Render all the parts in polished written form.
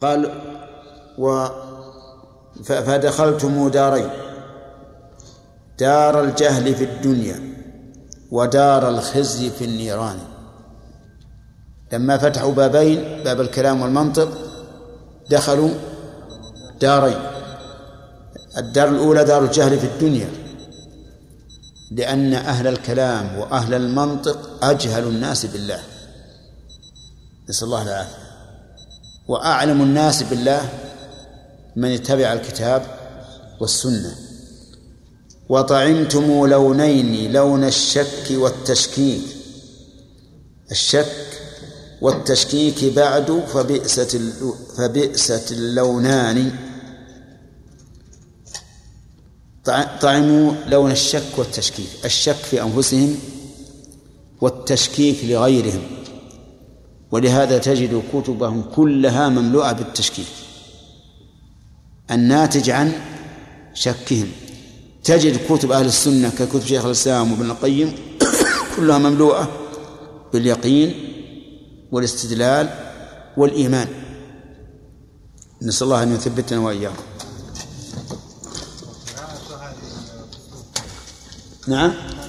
قال فدخلتم دارين، دار الجهل في الدنيا ودار الخزي في النيران. لما فتحوا بابين، باب الكلام والمنطق، دخلوا دارين. الدار الأولى دار الجهل في الدنيا، لأن أهل الكلام وأهل المنطق أجهل الناس بالله، نسأل الله العافية، وأعلم الناس بالله من اتبع الكتاب والسنة. وطعمتم لونين، لون الشك والتشكيك، الشك والتشكيك بعد فبئست اللونان. طعموا لون الشك والتشكيك، الشك في أنفسهم والتشكيك لغيرهم، ولهذا تجد كتبهم كلها مملوءة بالتشكيك الناتج عن شكهم. تجد كتب أهل السنة ككتب شيخ الإسلام وابن القيم كلها مملوءة باليقين والاستدلال والإيمان. نسأل الله أن يثبتنا وإياكم. نعم.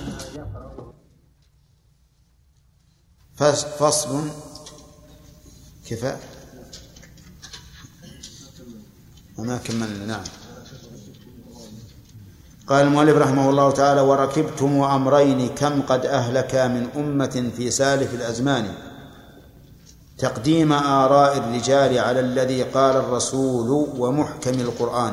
فصل كفاء وما كملنا. نعم. قال المؤلف رحمه الله تعالى: وركبتم أمرين كم قد أهلك من أمة في سالف الأزمان، تقديم آراء الرجال على الذي قال الرسول ومحكم القرآن.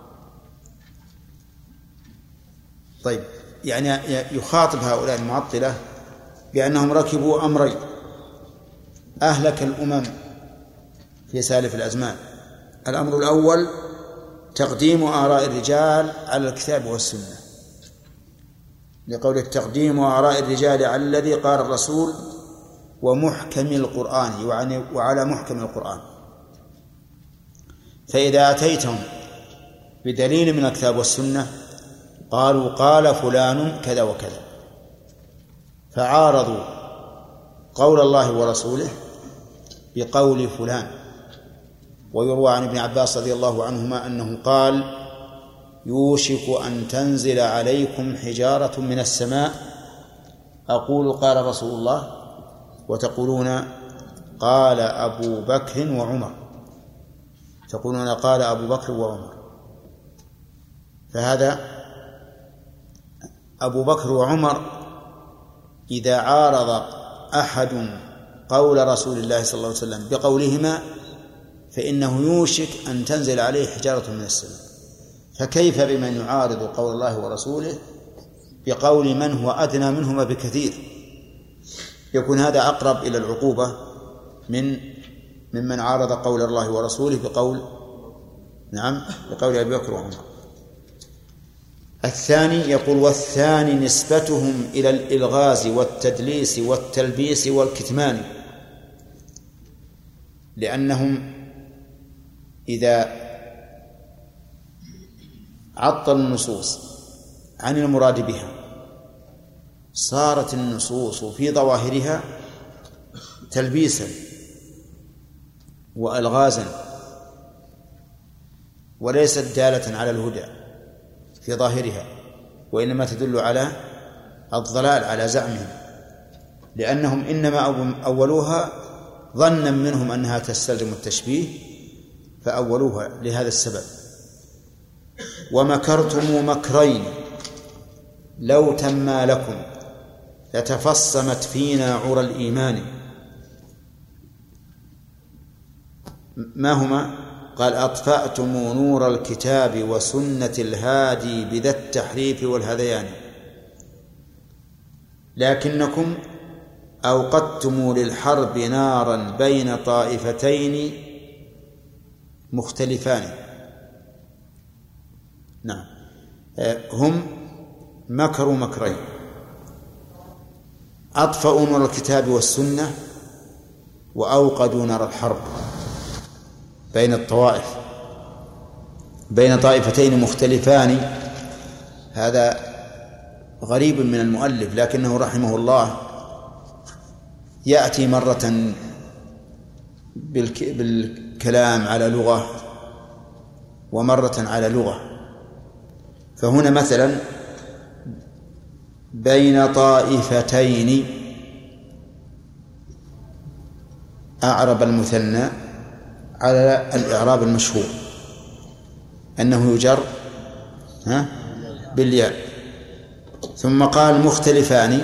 طيب، يعني يخاطب هؤلاء المعطلة بأنهم ركبوا أمرين أهلك الأمم في سالف الأزمان. الأمر الأول تقديم آراء الرجال على الكتاب والسنة، لقول تقديم آراء الرجال على الذي قال الرسول ومحكم القرآن، وعلى محكم القرآن. فإذا أتيتهم بدليل من الكتاب والسنة قالوا قال فلان كذا وكذا، فعارضوا قول الله ورسوله بقول فلان. ويروى عن ابن عباس رضي الله عنهما أنه قال: يوشك أن تنزل عليكم حجارة من السماء أقول قال رسول الله وتقولون قال أبو بكر وعمر، تقولون قال أبو بكر وعمر. فهذا أبو بكر وعمر إذا عارض أحد قول رسول الله صلى الله عليه وسلم بقولهما فإنه يوشك أن تنزل عليه حجارة من السماء، فكيف بمن يعارض قول الله ورسوله بقول من هو أدنى منهما بكثير؟ يكون هذا أقرب إلى العقوبة ممن عارض قول الله ورسوله بقول أبي بكر وعمر. الثاني يقول: والثاني نسبتهم إلى الإلغاز والتدليس والتلبيس والكتمان، لأنهم إذا عطلوا النصوص عن المراد بها صارت النصوص في ظواهرها تلبيسا وألغازا، وليست دالة على الهدى في ظاهرها، وإنما تدل على الضلال على زعمهم، لأنهم إنما أولوها ظنا منهم أنها تستلزم التشبيه فأولوها لهذا السبب. ومكرتم مكرين لو تما لكم لتفصمت فينا عرى الإيمان. ما هما؟ قال: أطفأتم نور الكتاب وسنة الهادي بذا التحريف والهذيان، لكنكم أوقدتم للحرب نارا بين طائفتين مختلفان. نعم، هم مكروا مكرين: أطفأوا نور الكتاب والسنة وأوقدوا نار الحرب بين الطوائف، بين طائفتين مختلفان. هذا غريب من المؤلف، لكنه رحمه الله يأتي مرة الكلام على لغة ومرة على لغة. فهنا مثلا بين طائفتين أعرب المثنى على الإعراب المشهور أنه يجر بالياء. ثم قال مختلفان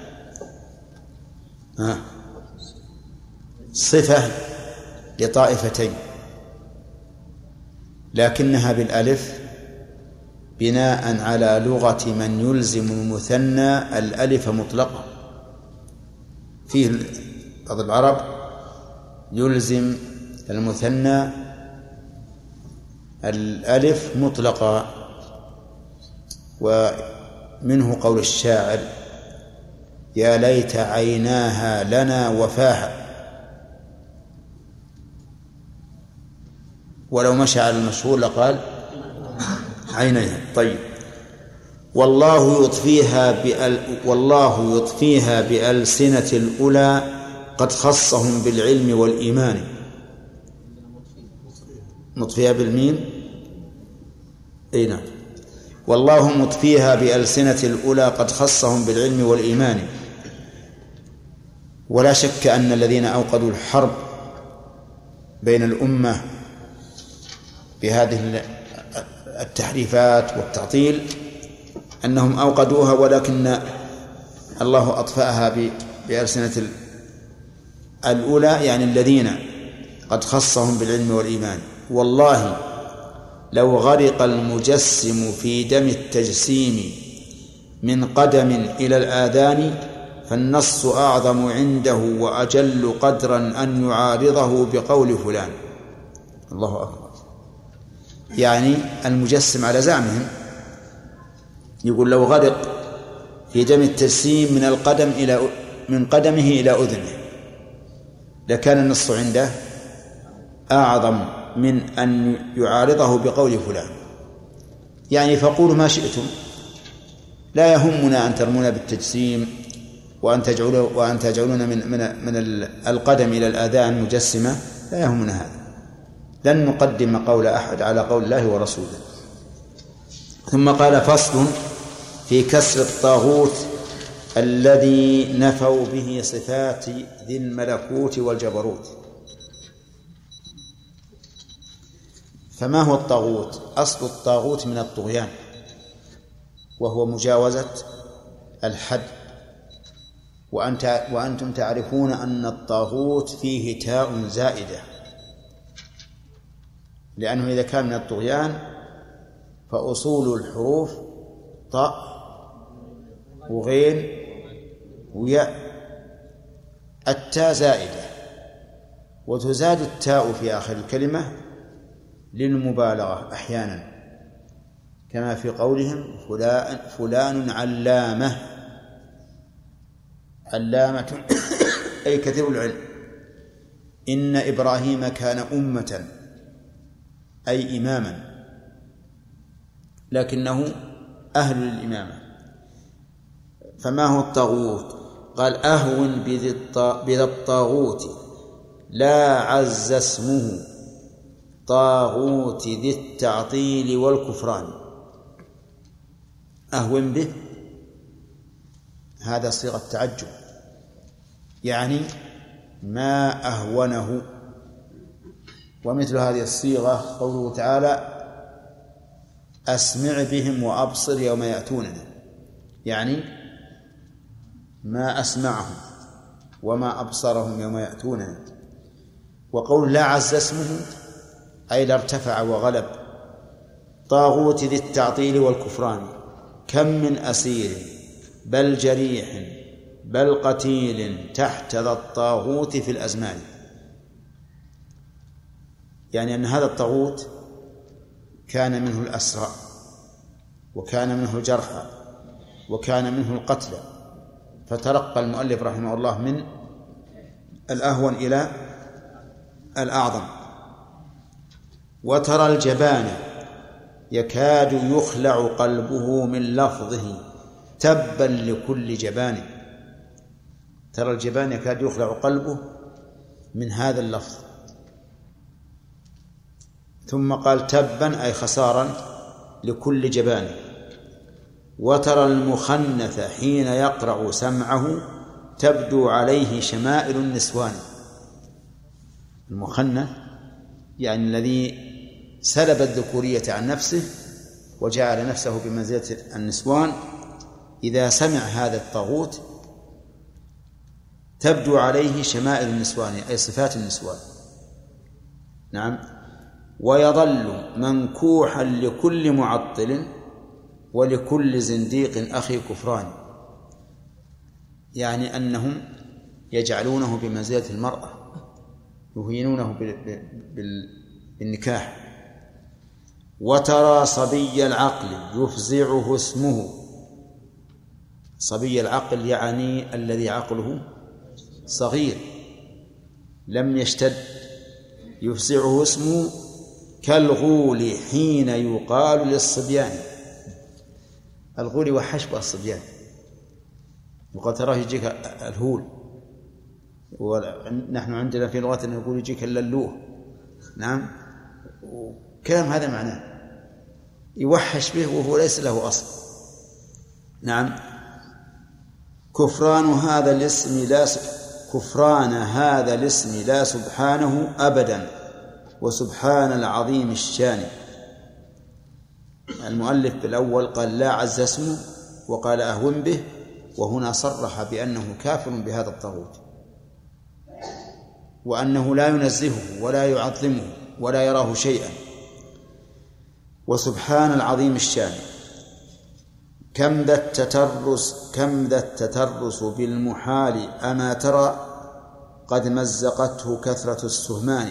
صفة لطائفتين لكنها بالألف بناء على لغة من يلزم المثنى الألف مطلقة. فيه بعض العرب يلزم المثنى الألف مطلقة، ومنه قول الشاعر: يا ليت عيناها لنا وفاها، ولو مشى على المشهور لقال عينيها. طيب، والله يطفيها بألسنة الأولى قد خصهم بالعلم والإيمان. نطفيها بالميم، أي نعم. والله مطفيها بألسنة الأولى قد خصهم بالعلم والإيمان. ولا شك أن الذين أوقدوا الحرب بين الأمة بهذه التحريفات والتعطيل أنهم أوقدوها، ولكن الله أطفأها بألسنة الأولى، يعني الذين قد خصهم بالعلم والإيمان. والله لو غرق المجسم في دم التجسيم من قدم إلى الآذان فالنص أعظم عنده وأجل قدرا أن يعارضه بقول فلان. الله أكبر. يعني المجسم على زعمهم يقول لو غرق في دم التجسيم من قدمه إلى أذنه لكان النص عنده أعظم من أن يعارضه بقول فلان. يعني فقولوا ما شئتم، لا يهمنا أن ترمونا بالتجسيم وأن تجعلون من القدم إلى الآذان مجسمة، لا يهمنا هذا. لن نقدم قول أحد على قول الله ورسوله. ثم قال: فصل في كسر الطاغوت الذي نفوا به صفات ذي الملكوت والجبروت. فما هو الطاغوت؟ أصل الطاغوت من الطغيان، وهو مجاوزة الحد. وأنتم تعرفون أن الطاغوت فيه تاء زائدة، لأنه إذا كان من الطغيان فأصول الحروف طاء وغين وياء. التاء زائدة، وتزاد التاء في آخر الكلمة للمبالغة أحيانا، كما في قولهم فلان علامة. علامة أي كثير العلم. إن إبراهيم كان أمة أي إماما، لكنه أهل الإمامة. فما هو الطاغوت؟ قال: أهون بذا الطاغوت لا عز اسمه طاغوت ذي التعطيل والكفران. أهون به هذا صيغة تعجب، يعني ما أهونه. ومثل هذه الصيغة قوله تعالى: أسمع بهم وأبصر يوم يأتوننا، يعني ما أسمعهم وما أبصرهم يوم يأتوننا. وقول لا عز اسمه أي لا ارتفع وغلب. طاغوت ذي التعطيل والكفران، كم من أسير بل جريح بل قتيل تحت ذا الطاغوت في الأزمان. يعني أن هذا الطاغوت كان منه الأسرى، وكان منه الجرحى، وكان منه القتلى، فترقى المؤلف رحمه الله من الأهون إلى الأعظم. وترى الجبان يكاد يخلع قلبه من لفظه تبا لكل جبان. ترى الجبان يكاد يخلع قلبه من هذا اللفظ. ثم قال تبا أي خسارا لكل جبان. وترى المخنث حين يقرع سمعه تبدو عليه شمائل النسوان. المخنث يعني الذي سلب الذكورية عن نفسه وجعل نفسه بمنزلة النسوان، إذا سمع هذا الطاغوت تبدو عليه شمائل النسوان أي صفات النسوان. نعم. ويظل منكوحا لكل معطل ولكل زنديق أخي كفران، يعني أنهم يجعلونه بمنزلة المرأة، يهينونه بالنكاح. وترى صبي العقل يفزعه اسمه. صبي العقل يعني الذي عقله صغير لم يشتد، يفزعه اسمه كالغول حين يقال للصبيان. الغول وحشبه الصبيان، وقد تراه يجيك الهول، ونحن عندنا في لغتنا نقول يجيك اللوه. نعم. كلام هذا معناه يوحش به وهو ليس له أصل. نعم. كفران هذا الاسم لا سبحانه أبدا وسبحان العظيم الشان. المؤلف بالأول قال لا عز اسمه وقال أهون به، وهنا صرح بأنه كافر بهذا الطاغوت وأنه لا ينزهه ولا يعظمه ولا يراه شيئا. وسبحان العظيم الشان. كم ذا التترس بالمحال أما ترى قد مزقته كثرة السهمان.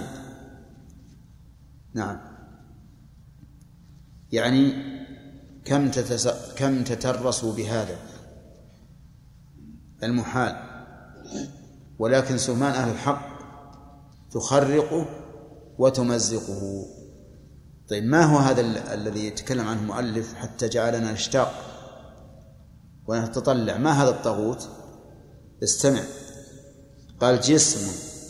نعم. يعني كم تترسوا بهذا المحال، ولكن سهمان أهل الحق تخرقه وتمزقه. طيب ما هو هذا الذي يتكلم عنه المؤلف حتى جعلنا نشتاق ونتطلع؟ ما هذا الطاغوت؟ استمع. قال جسم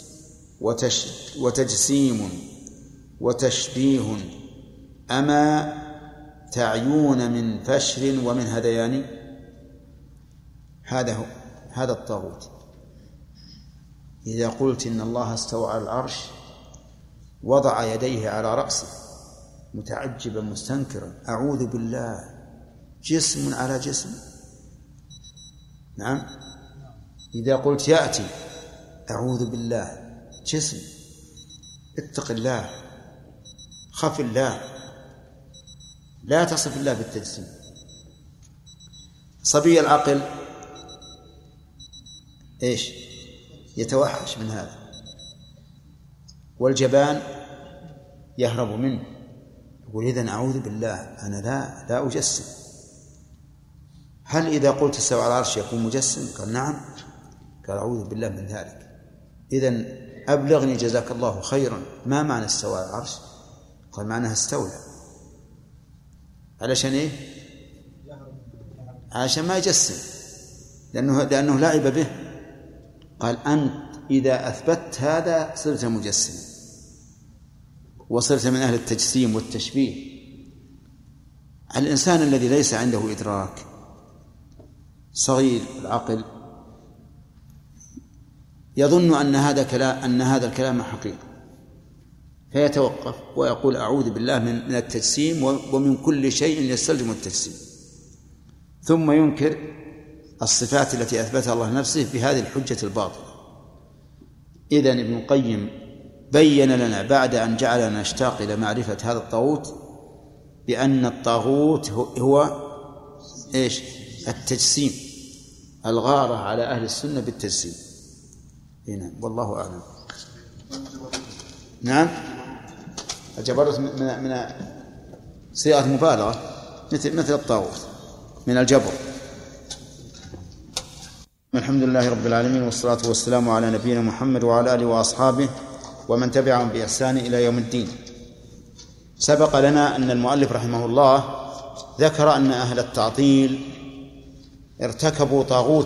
وتجسيم وتشبيه أما تعيون من فشر ومن هذيان. هذا الطاغوت. إذا قلت إن الله استوى على العرش وضع يديه على رأسه متعجبا مستنكرا، أعوذ بالله، جسم على جسم. نعم. إذا قلت يأتي، أعوذ بالله، جسم. اتق الله، خف الله، لا تصف الله بالتجسيم. صبي العقل إيش؟ يتوحش من هذا، والجبان يهرب منه، يقول إذن أعوذ بالله أنا لا أجسم. هل إذا قلت استوى على العرش يكون مجسم؟ قال نعم. قال أعوذ بالله من ذلك. إذن أبلغني جزاك الله خيرا، ما معنى استوى على العرش؟ قال معناها استولى. علشان إيه؟ عشان ما يجسم، لأنه لعب به. قال أنت إذا أثبت هذا صرت مجسما وصرت من أهل التجسيم والتشبيه. الإنسان الذي ليس عنده إدراك، صغير العقل، يظن أن هذا الكلام حقيقي، فيتوقف ويقول أعوذ بالله من التجسيم ومن كل شيء يستلزم التجسيم، ثم ينكر الصفات التي أثبتها الله نفسه بهذه الحجة الباطلة. إذن ابن القيم بين لنا بعد أن جعلنا نشتاق إلى معرفة هذا الطاغوت بأن الطاغوت هو إيش؟ التجسيم، الغارة على أهل السنة بالتجسيم. هنا والله أعلم. نعم. الجبروت من صيغة مبالغة، مثل الطاغوت من الجبر. الحمد لله رب العالمين، والصلاة والسلام على نبينا محمد وعلى آله وأصحابه ومن تبعهم بإحسان إلى يوم الدين. سبق لنا أن المؤلف رحمه الله ذكر أن أهل التعطيل ارتكبوا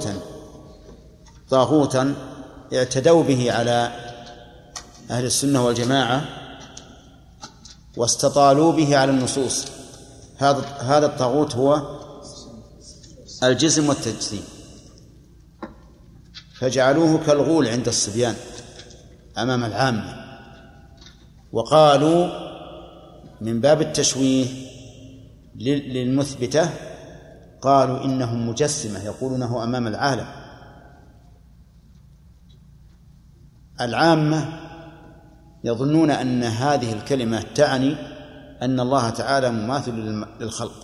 طاغوتا اعتدوا به على أهل السنة والجماعة، واستطالوا به على النصوص. هذا الطاغوت هو الجسم والتجسيم، فجعلوه كالغول عند الصبيان أمام العامة، وقالوا من باب التشويه للمثبتة قالوا إنهم مجسمة يقولونه أمام العالم. العامة يظنون أن هذه الكلمة تعني أن الله تعالى مماثل للخلق،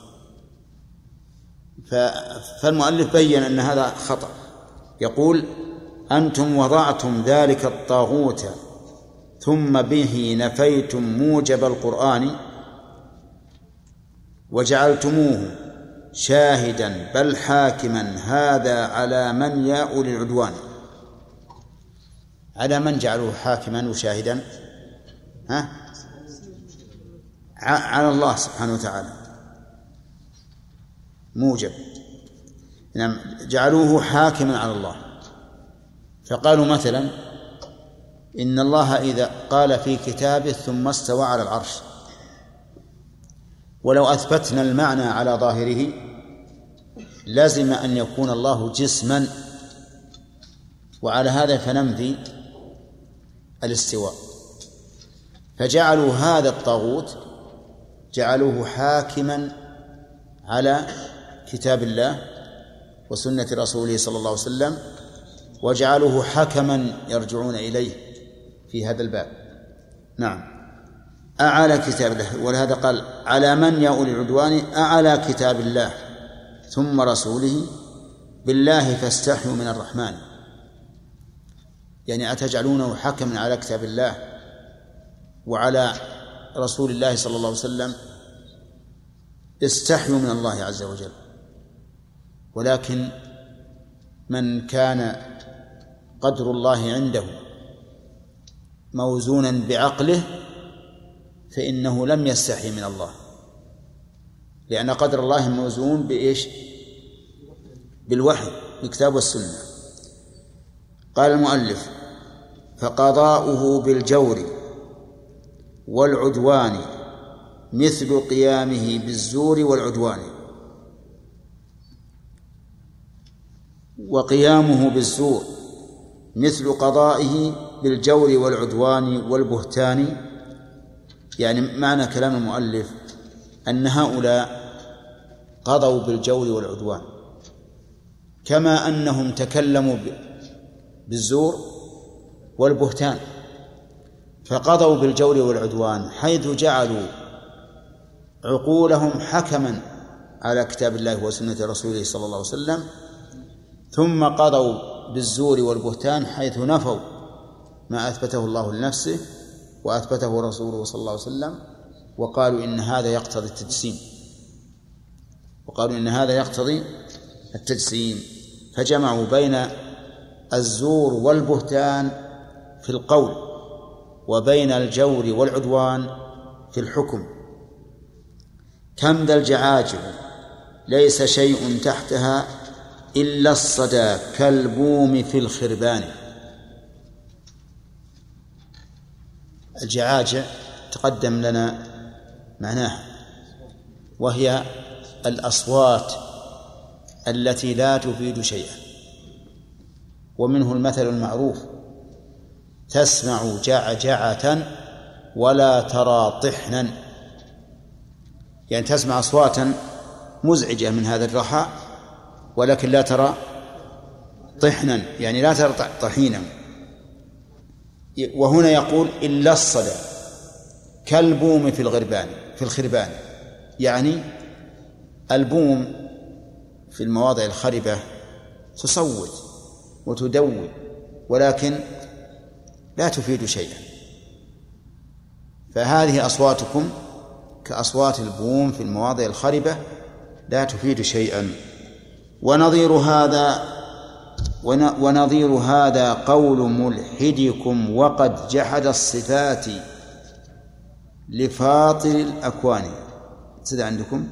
فالمؤلف بين أن هذا خطأ. يقول: أنتم وضعتم ذلك الطاغوت ثم به نفيتم موجب القرآن وجعلتموه شاهدا بل حاكما، هذا على من يا أولي العدوان. على من جعلوه حاكما وشاهدا؟ على الله سبحانه وتعالى موجب، نعم، جعلوه حاكما على الله. فقالوا مثلا إن الله إذا قال في كتابه ثم استوى على العرش، ولو أثبتنا المعنى على ظاهره لازم أن يكون الله جسما، وعلى هذا فننفي الاستواء. فجعلوا هذا الطاغوت جعلوه حاكما على كتاب الله وسنة رسوله صلى الله عليه وسلم، وجعلوه حكما يرجعون إليه في هذا الباب. نعم، أعلى كتاب الله، ولهذا قال على من يا أولي العدوان، أعلى كتاب الله ثم رسوله بالله فاستحيوا من الرحمن. يعني أتجعلونه حكما على كتاب الله وعلى رسول الله صلى الله عليه وسلم؟ استحيوا من الله عز وجل. ولكن من كان قدر الله عنده موزونا بعقله فإنه لم يستحي من الله، لأن قدر الله موزون بإيش؟ بالوحي، بالكتاب والسنة. قال المؤلف: فقضاؤه بالجور والعدوان مثل قيامه بالزور والعدوان. وقيامه بالزور مثل قضائه بالجور والعدوان والبهتان. يعني معنى كلام المؤلف أن هؤلاء قضوا بالجور والعدوان كما أنهم تكلموا بالزور والبهتان، فقضوا بالجور والعدوان حيث جعلوا عقولهم حكما على كتاب الله وسنة رسوله صلى الله عليه وسلم، ثم قضوا بالزور والبهتان حيث نفوا ما أثبته الله لنفسه وأثبته رسوله صلى الله عليه وسلم، وقالوا إن هذا يقتضي التجسيم. فجمعوا بين الزور والبهتان في القول وبين الجور والعدوان في الحكم. كم ذا الجعاجل ليس شيء تحتها إلا الصدى كالبوم في الخربان. الجعاجع تقدم لنا معناها، وهي الأصوات التي لا تفيد شيئا. ومنه المثل المعروف: تسمع جعجعة ولا ترى طحنا. يعني تسمع أصواتا مزعجة من هذا الرخاء ولكن لا ترى طحنا، يعني لا ترى طحينا. وهنا يقول إلا الصدى كالبوم في الخربان. يعني البوم في المواضع الخربة تصوت وتدوي ولكن لا تفيد شيئا. فهذه أصواتكم كأصوات البوم في المواضع الخربة لا تفيد شيئا. ونظير هذا قول ملحدكم وقد جحد الصفات لفاطر الأكوان. سيد عندكم؟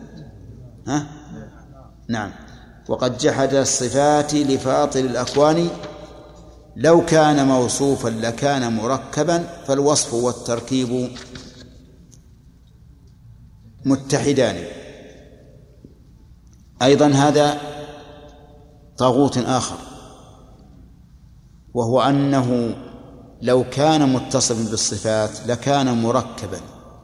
نعم. وقد جحد الصفات لفاطر الأكوان لو كان موصوفا لكان مركبا فالوصف والتركيب متحدان. أيضا هذا طاغوت آخر، وهو أنه لو كان متصلا بالصفات لكان مركبا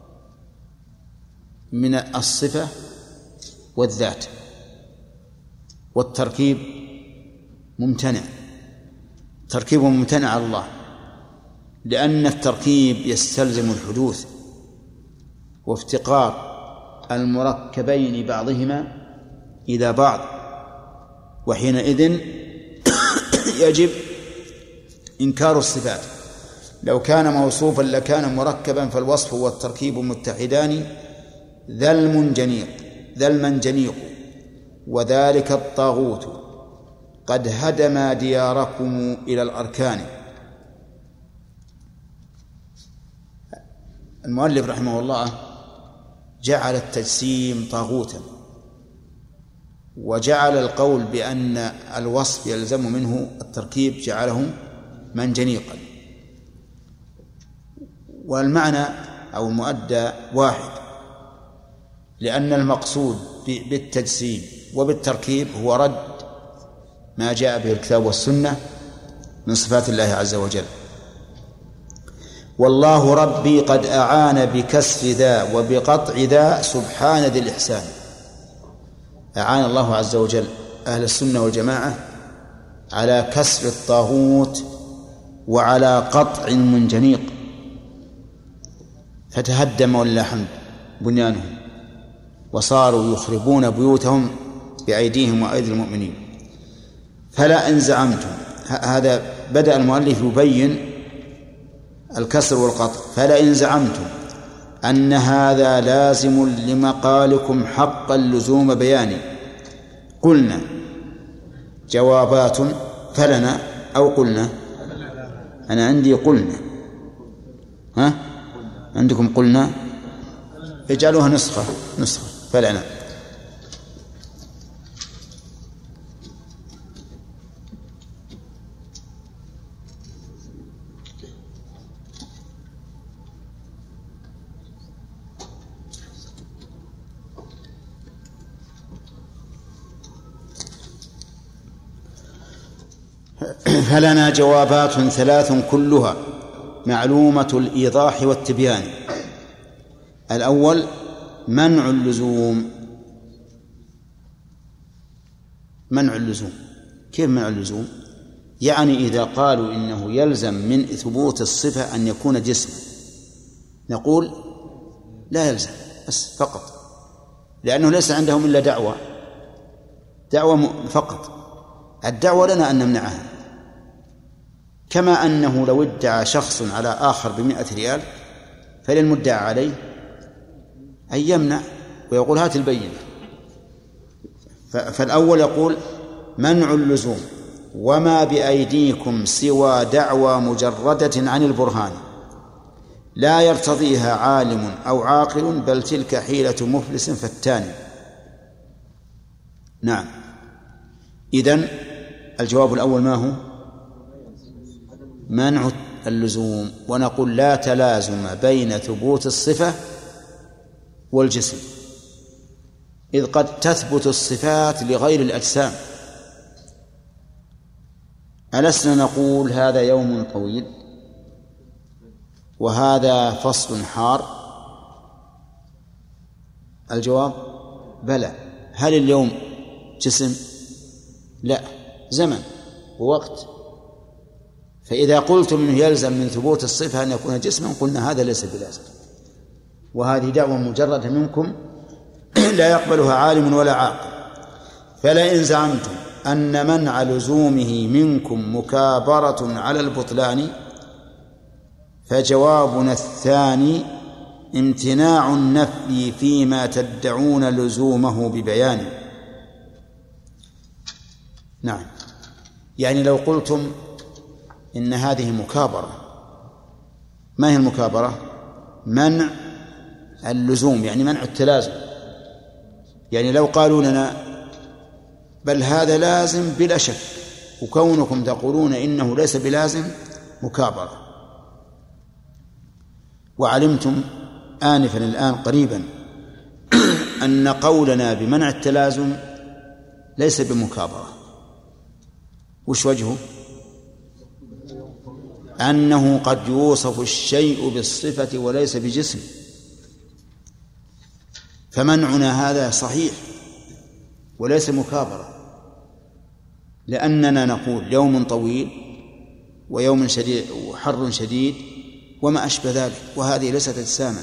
من الصفة والذات، والتركيب ممتنع، تركيب ممتنع على الله، لأن التركيب يستلزم الحدوث وافتقار المركبين بعضهما إلى بعض، وحينئذ يجب إنكار الصفات. لو كان موصوفا لكان مركبا، فالوصف والتركيب متحدان ذا المنجنيق وذلك الطاغوت قد هدم دياركم إلى الأركان. المؤلف رحمه الله جعل التجسيم طاغوتا، وجعل القول بأن الوصف يلزم منه التركيب جعله منجنيقا، والمعنى أو المؤدى واحد، لأن المقصود بالتجسيم وبالتركيب هو رد ما جاء به الكتاب والسنة من صفات الله عز وجل. والله ربي قد أعان بكسر ذا وبقطع ذا سبحان ذي الإحسان. أعان الله عز وجل أهل السنة والجماعة على كسر الطاغوت وعلى قطع المنجنيق، فتهدم ولله الحمد بنيانهم، وصاروا يخربون بيوتهم بأيديهم وأيدي المؤمنين. فلا إن زعمتم، هذا بدأ المؤلف يبين الكسر والقطع. فلا إن زعمتم أن هذا لازم لمقالكم حق اللزوم بياني، قلنا جوابات فلنا أو قلنا. أنا عندي قلنا، ها عندكم قلنا، اجعلوها نسخة فلنا. فلنا جوابات ثلاث كلها معلومة الإيضاح والتبيان. الأول منع اللزوم. منع اللزوم، كيف منع اللزوم؟ يعني إذا قالوا إنه يلزم من ثبوت الصفة أن يكون جسما، نقول لا يلزم بس فقط، لأنه ليس عندهم إلا دعوة فقط. الدعوة لنا أن نمنعها، كما أنه لو ادعى شخص على آخر ب100 ريال فللمدعى عليه أن يمنع ويقول هات البينة. فالأول يقول منع اللزوم وما بأيديكم سوى دعوى مجردة عن البرهان لا يرتضيها عالم أو عاقل، بل تلك حيلة مفلس فتان. نعم، إذن الجواب الأول ما هو؟ منع اللزوم. ونقول لا تلازم بين ثبوت الصفة والجسم، إذ قد تثبت الصفات لغير الأجسام. ألسنا نقول هذا يوم طويل وهذا فصل حار؟ الجواب بلى. هل اليوم جسم؟ لا، زمن ووقت. فإذا قلتم أنه يلزم من ثبوت الصفة أن يكون جسما، قلنا هذا ليس بلازم، وهذه دعوة مجردة منكم لا يقبلها عالم ولا عاقل. فلئن زعمتم أن منع لزومه منكم مكابرة على البطلان، فجوابنا الثاني امتناع النفي فيما تدعون لزومه ببيان. نعم، يعني لو قلتم إن هذه مكابرة، ما هي المكابرة؟ منع اللزوم، يعني منع التلازم. يعني لو قالوا لنا بل هذا لازم بلا شك، وكونكم تقولون إنه ليس بلازم، مكابرة. وعلمتم آنفا الآن قريبا أن قولنا بمنع التلازم ليس بمكابرة. وش وجهه؟ أنه قد يوصف الشيء بالصفة وليس بجسم، فمنعنا هذا صحيح وليس مكابرة، لأننا نقول يوم طويل ويوم شديد وحر شديد وما أشبه ذلك، وهذه ليست أجساما.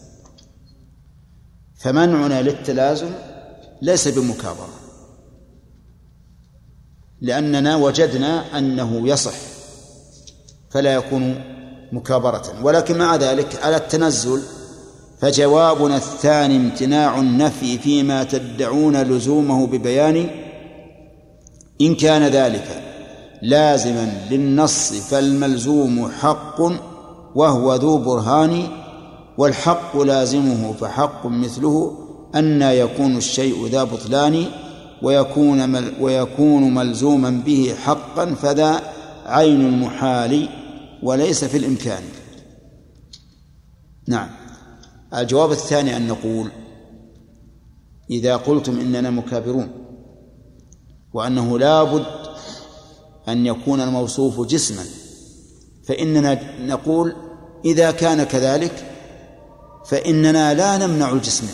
فمنعنا للتلازم ليس بمكابرة، لأننا وجدنا أنه يصح فلا يكون مكابرة. ولكن مع ذلك على التنزل فجوابنا الثاني امتناع النفي فيما تدعون لزومه ببيان إن كان ذلك لازما للنص فالملزوم حق وهو ذو برهان والحق لازمه فحق مثله أن يكون الشيء ذا بطلان ويكون ملزوما به حقا فذا عين المحال وليس في الإمكان. نعم. الجواب الثاني أن نقول إذا قلتم إننا مكابرون وأنه لا بد أن يكون الموصوف جسما، فإننا نقول إذا كان كذلك فإننا لا نمنع الجسم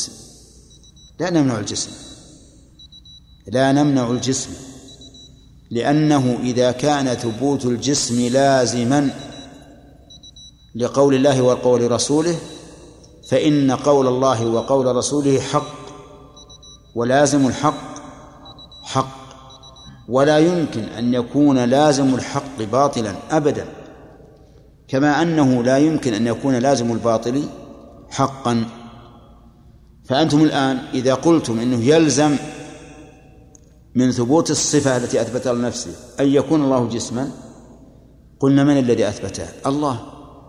لا نمنع الجسم لأنه إذا كان ثبوت الجسم لازما لقول الله وقول رسوله فإن قول الله وقول رسوله حق، ولازم الحق حق، ولا يمكن أن يكون لازم الحق باطلا أبدا، كما أنه لا يمكن أن يكون لازم الباطل حقا. فأنتم الآن إذا قلتم إنه يلزم من ثبوت الصفة التي أثبتها لنفسه أن يكون الله جسما، قلنا من الذي أثبته؟ الله،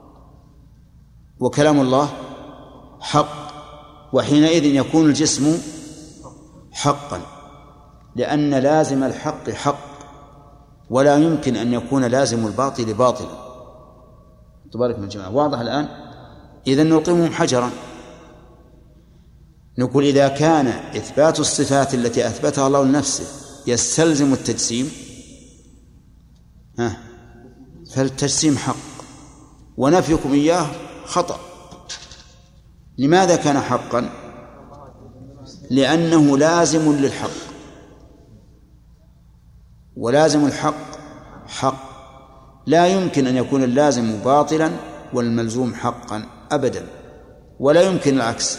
وكلام الله حق، وحينئذ يكون الجسم حقا، لأن لازم الحق حق، ولا يمكن أن يكون لازم الباطل باطلا. تبارك من الجماعة. واضح الآن؟ إذن نلقمهم حجرا، نقول إذا كان إثبات الصفات التي أثبتها الله لنفسه يستلزم التجسيم فالتجسيم حق، ونفيكم إياه خطأ. لماذا كان حقا؟ لأنه لازم للحق، ولازم الحق حق، لا يمكن أن يكون اللازم باطلا والملزوم حقا أبدا، ولا يمكن العكس.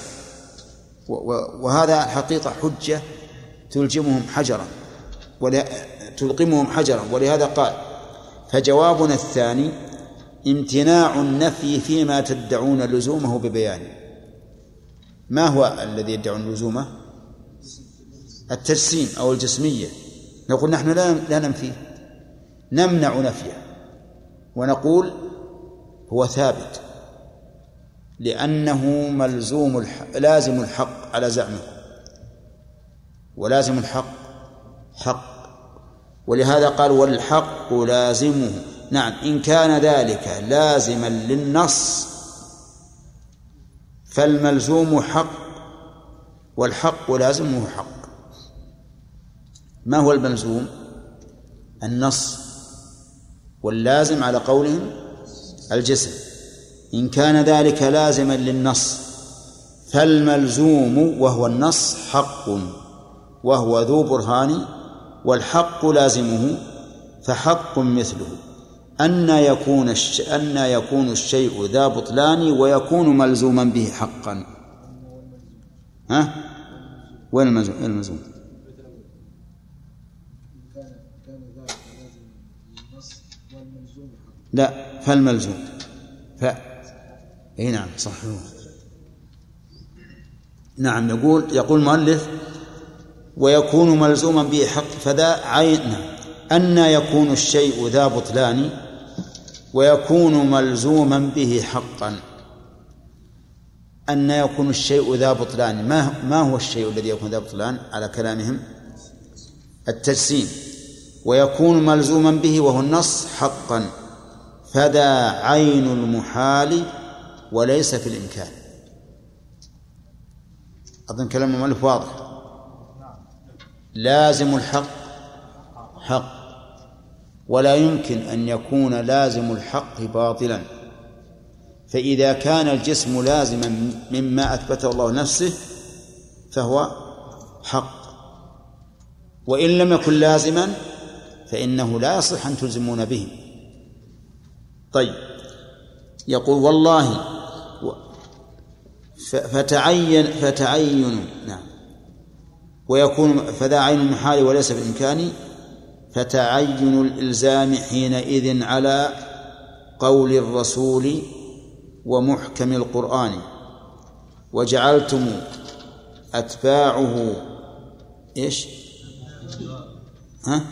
وهذا الحقيقة حجة تلجمهم حجرا تلقمهم حجرا. ولهذا قال فجوابنا الثاني امتناع النفي فيما تدعون لزومه ببيان. ما هو الذي يدعون لزومه؟ التجسيم أو الجسمية. نقول نحن لا ننفيه، نمنع نفيه ونقول هو ثابت لأنه ملزوم لازم الحق على زعمكم، ولازم الحق حق، ولهذا قال والحق لازمه. نعم، إن كان ذلك لازما للنص فالملزوم حق والحق لازمه حق. ما هو الملزوم؟ النص، واللازم على قولهم الجسم. إن كان ذلك لازما للنص فالملزوم وهو النص حق وهو ذو برهان والحق لازمه فحق مثله أن يكون الشيء ذا بطلان ويكون ملزوما به حقا. وين الملزوم؟ لا، فالملزوم نعم صح. نعم، يقول المؤلف ويكون ملزوما به حق فذا عين أن يكون الشيء ذا بطلان ويكون ملزوما به حقا. أن يكون الشيء ذا بطلان، ما هو الشيء الذي يكون ذا بطلان على كلامهم؟ التجسيم. ويكون ملزوما به وهو النص حقا فذا عين المحال وليس في الإمكان. أظن كلام المؤلف واضح. لازم الحق حق، ولا يمكن أن يكون لازم الحق باطلا، فإذا كان الجسم لازما مما أثبته الله نفسه فهو حق، وإن لم يكن لازما فإنه لا يصح أن تلزمون به. طيب، يقول والله فتعين نعم، ويكون فذا عين المحال وليس بالإمكان، فتعين الإلزام حينئذ على قول الرسول ومحكم القرآن، وجعلتم أتباعه إيش؟ ها؟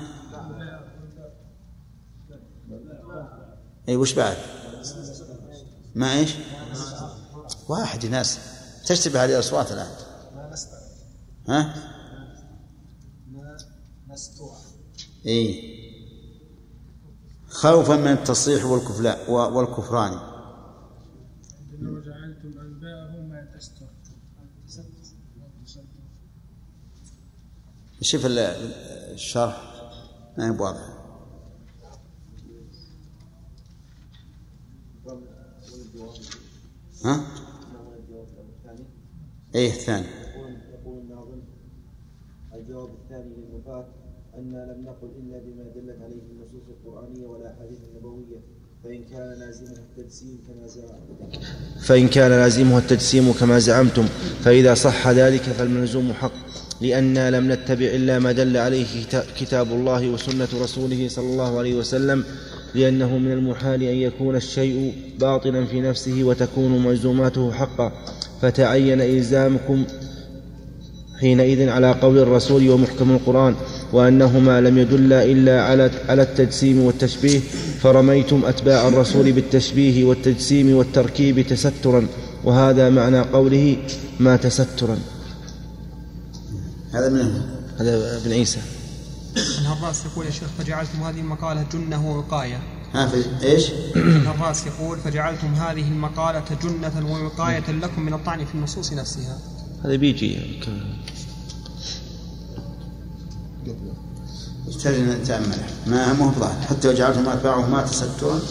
أي وش بعد؟ ما إيش؟ واحد ناس تشتبه هذه الأصوات الآن. ها؟ إيه، خوفا من التصحيح والكفران. وجعلتم أنباءه ما تستر. شوف الشرح ما هو واضح. ها؟ ايه الثاني. يقول الناظم الجواب الثاني للنفاة أن لم نقل إلا بما دلت عليه النصوص القرآنية والأحاديث النبوية، فإن كان لازمه التجسيم كما زعمتم فإذا صح ذلك فالملزوم حق، لأننا لم نتبع إلا ما دل عليه كتاب الله وسنة رسوله صلى الله عليه وسلم، لأنه من المحال أن يكون الشيء باطلا في نفسه وتكون ملزوماته حقا، فتعين إلزامكم حينئذ على قول الرسول ومحكم القرآن، وأنهما لم يدلا إلا على التجسيم والتشبيه، فرميتم أتباع الرسول بالتشبيه والتجسيم والتركيب تسترا، وهذا معنى قوله ما تسترا. هذا منه، هذا ابن عيسى. الهراس يقول يا شيخ فجعلتم هذه المقالة جنة ووقاية. ايش؟ الهراس يقول فجعلتم هذه المقالة جنة ووقاية لكم من الطعن في النصوص نفسها. هذا بيجي يحتاج أن نتأمله، ما هو ظاهر. حتى وجعلتم أتباعه ما تسترا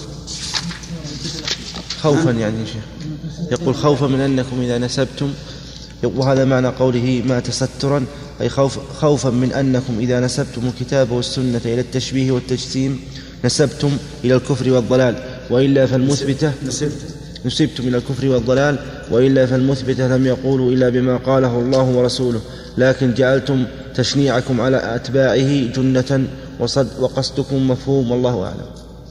خوفا، يعني شيخ يقول خوفا من أنكم إذا نسبتم، وهذا معنى قوله ما تسترا، أي خوفا من أنكم إذا نسبتم الكتاب والسنة إلى التشبيه والتجسيم نسبتم إلى الكفر والضلال، وإلا فالمثبتة نسبتم إلى الكفر والضلال، وإلا فالمثبتة لم يقولوا إلا بما قاله الله ورسوله، لكن جعلتم تشنيعكم على أتباعه جنة وقصدكم مفهوم، والله أعلم.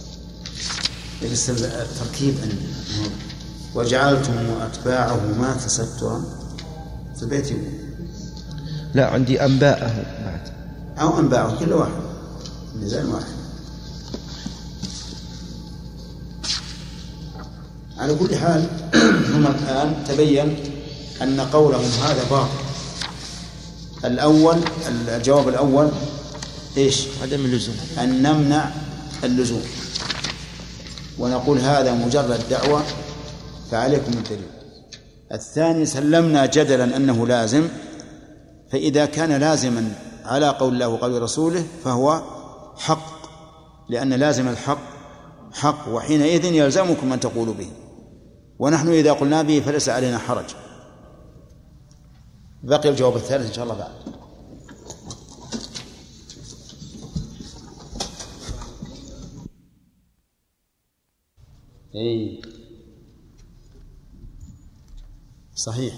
التركيب وجعلتم أتباعه ما تسترا في البيت، لا عندي أنباءه بعد، أو أنباءه، كل واحد ميزان واحد. على كل حال هم الآن تبين أن قولهم هذا باطل. الأول، الجواب الأول إيش؟ عدم اللزوم، أن نمنع اللزوم ونقول هذا مجرد دعوة فعليكم الدليل. الثاني سلمنا جدلا أنه لازم، فإذا كان لازما على قول الله وقول رسوله فهو حق، لأن لازم الحق حق، وحينئذ يلزمكم أن تقولوا به، ونحن إذا قلنا به فليس علينا حرج. بقي الجواب الثالث إن شاء الله بعد. صحيح.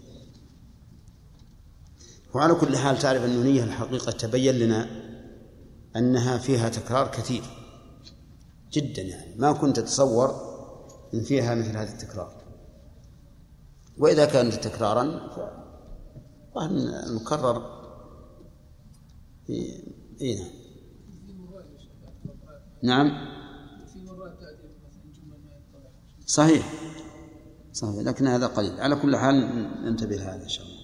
وعلى كل حال تعرف أن النية الحقيقة تبين لنا أنها فيها تكرار كثير جدا، يعني ما كنت تتصور إن فيها مثل هذا التكرار، وإذا كانت تكرارا فنكرر إيه. نعم صحيح، لكن هذا قليل. على كل حال ننتبه لهذا إن شاء الله.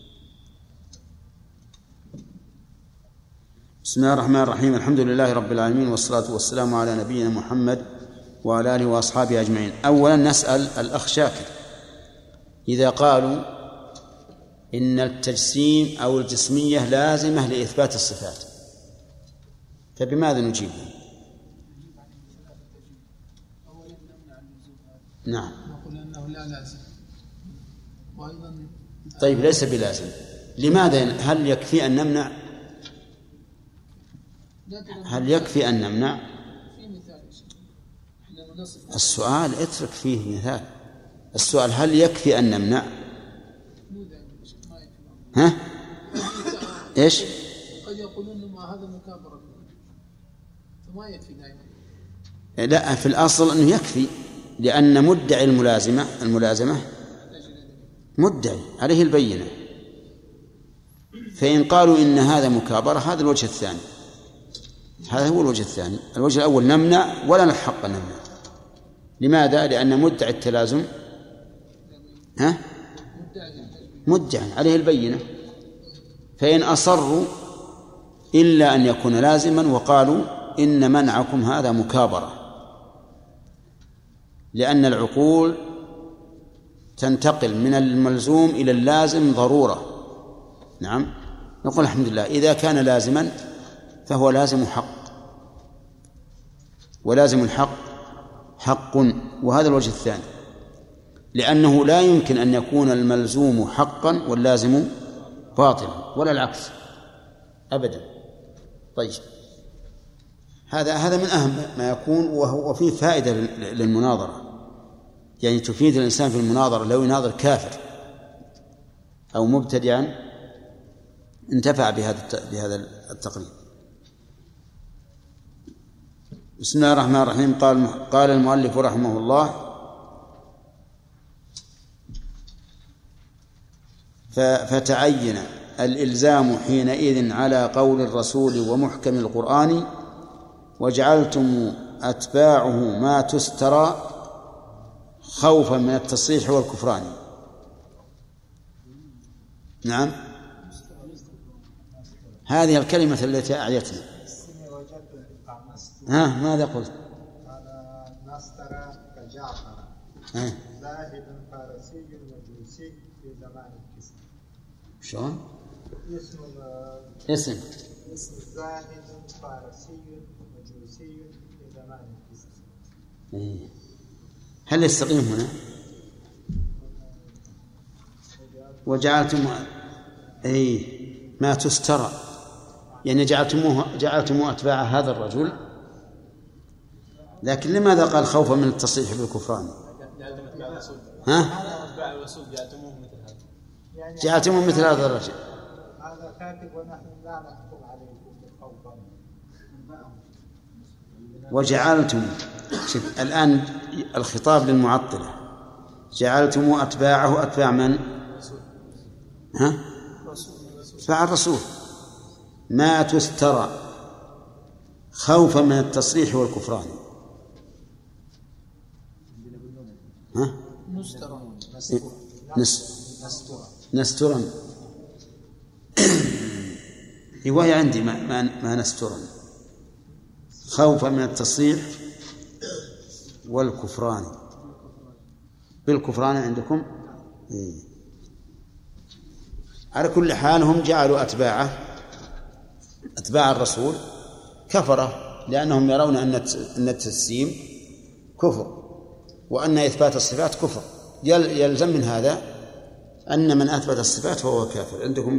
بسم الله الرحمن الرحيم، الحمد لله رب العالمين، والصلاة والسلام على نبينا محمد وعلى آله وأصحابه أجمعين. أولا نسأل الأخ شاكر، إذا قالوا إن التجسيم أو الجسمية لازمة لإثبات الصفات، فبماذا نجيبه؟ نعم. نقول أنه لا لازم. وأيضا طيب ليس بلازم. لماذا؟ هل يكفي أن نمنع؟ هل يكفي أن نمنع؟ السؤال اترك فيه مثال. السؤال هل يكفي أن نمنع؟ ها؟ إيش؟ قد يقولون ما هذا مكابرة فما يكفي دائما. لا، في الأصل أنه يكفي، لأن مدعي الملازمة مدعي عليه البينة، فإن قالوا إن هذا مكابرة هذا الوجه الثاني، هذا هو الوجه الثاني. الوجه الأول نمنع ولا نحق نمنع. لماذا؟ لأن مدعي التلازم مدعي عليه البينة، فإن أصروا إلا أن يكون لازما وقالوا إن منعكم هذا مكابرة، لأن العقول تنتقل من الملزوم إلى اللازم ضرورة. نعم، نقول الحمد لله إذا كان لازما فهو لازم حق، ولازم الحق حق. وهذا الوجه الثاني، لأنه لا يمكن أن يكون الملزوم حقا واللازم باطلا، ولا العكس أبدا. طيب، هذا من أهم ما يكون، وفيه فائدة للمناظرة، يعني تفيد الإنسان في المناظرة. لو يناظر كافر أو مبتدعا انتفع بهذا التقريب. بسم الله الرحمن الرحيم. قال المؤلف رحمه الله: فتعين الإلزام حينئذ على قول الرسول ومحكم القرآن، وجعلتم أتباعه ما تسترى خوفا من التصحيح والكفران. نعم، هذه الكلمة التي أعيتنا. ماذا قلت؟ نسترى كجعفر زاهد فارسي وجوسي في زمان الكسر. شلون؟ اسم زاهد فارسي وجوسي في زمان الكسر. هل يستقيم هنا؟ وجعلتم ما تسترى، يعني جعلتم أتباع هذا الرجل، لكن لماذا قال خوفا من التصحيح بالكفران؟ جعلتموه مثل هذا الرجل. هذا كاتب ونحن لا نحكم عليكم بالخوف. وجعلتم، الآن الخطاب للمعطلة، جعلتم أتباعه أتباع من؟ أتباع الرسول ما تسترى خوفا من التصريح والكفران. نسترا وهي عندي ما نسترا خوفا من التصريح والكفران. بالكفران عندكم على كل حال هم جعلوا أتباع الرسول كفرة، لأنهم يرون أن التجسيم كفر وأن إثبات الصفات كفر. يلزم من هذا أن من أثبت الصفات فهو كافر. عندكم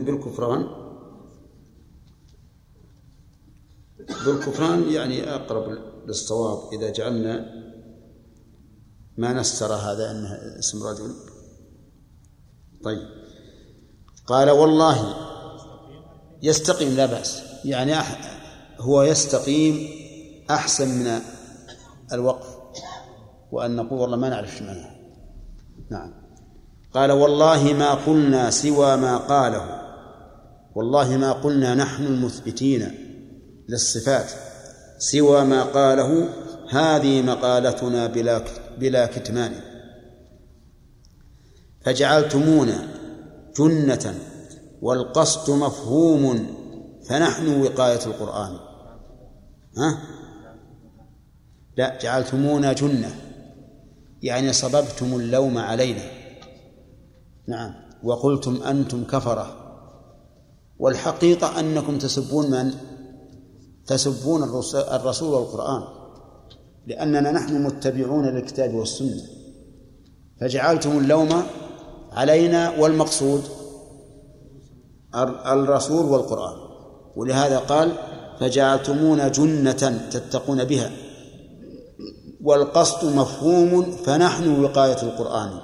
بالكفران يعني أقرب للصواب إذا جعلنا ما نسترى هذا أنه اسم رجل. طيب، قال والله يستقيم لا بأس، يعني هو يستقيم أحسن من الوقف وأن نقول والله ما نعرف معناه. نعم. قال والله ما قلنا سوى ما قاله، والله ما قلنا نحن المثبتين للصفات سوى ما قاله، هذه مقالتنا بلا كتمان. فجعلتمونا جنة والقصد مفهوم، فنحن وقاية القرآن. لا، جعلتمونا جنة يعني صببتم اللوم علينا. نعم، وقلتم أنتم كفرة، والحقيقة أنكم تسبون من؟ تسبون الرسول والقرآن، لأننا نحن متبعون للكتاب والسنة، فجعلتم اللوم علينا والمقصود الرسول والقرآن. ولهذا قال فجعلتمونا جنة تتقون بها، والقصد مفهوم، فنحن وقاية القرآن.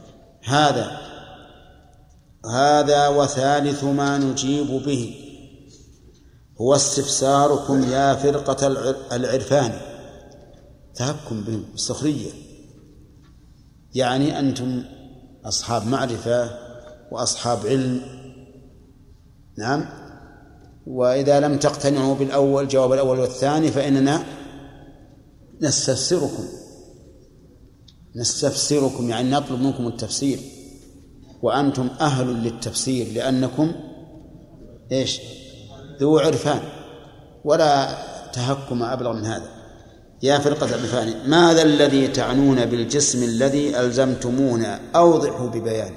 هذا وثالث ما نجيب به هو استفساركم يا فرقة العرفان. تهكم بهم السخرية، يعني أنتم أصحاب معرفة وأصحاب علم، نعم، وإذا لم تقتنعوا بالأول جواب الأول والثاني فإننا نستفسركم يعني نطلب منكم التفسير، وأنتم أهل للتفسير لأنكم ذو عرفان، ولا تهكم أبلغ من هذا. يا فرقة العرفان ماذا الذي تعنون بالجسم الذي ألزمتمونا؟ أوضحوا ببيان.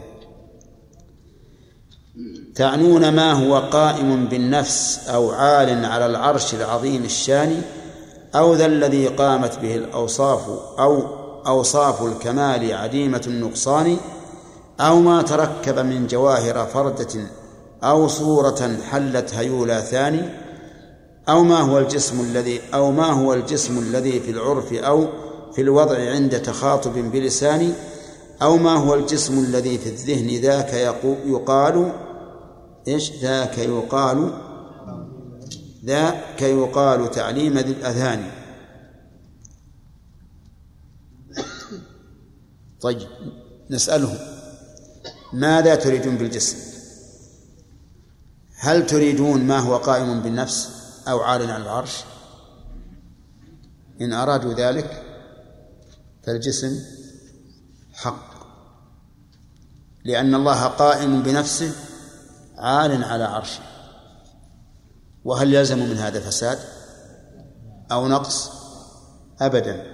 تعنون ما هو قائم بالنفس أو عال على العرش العظيم الشان، أو ذا الذي قامت به الأوصاف أو أوصاف الكمال عديمة النقصان، أو ما تركب من جواهر فردة أو صورة حلت هيولا ثاني، أو ما هو الجسم الذي في العرف أو في الوضع عند تخاطب بلسان، أو ما هو الجسم الذي في الذهن ذاك يقال تعليم ذي الأذهان. طيب نسألهم ماذا تريدون بالجسم؟ هل تريدون ما هو قائم بالنفس أو عال على العرش؟ إن أرادوا ذلك فالجسم حق، لأن الله قائم بنفسه عال على عرشه. وهل يلزم من هذا فساد أو نقص؟ أبدا.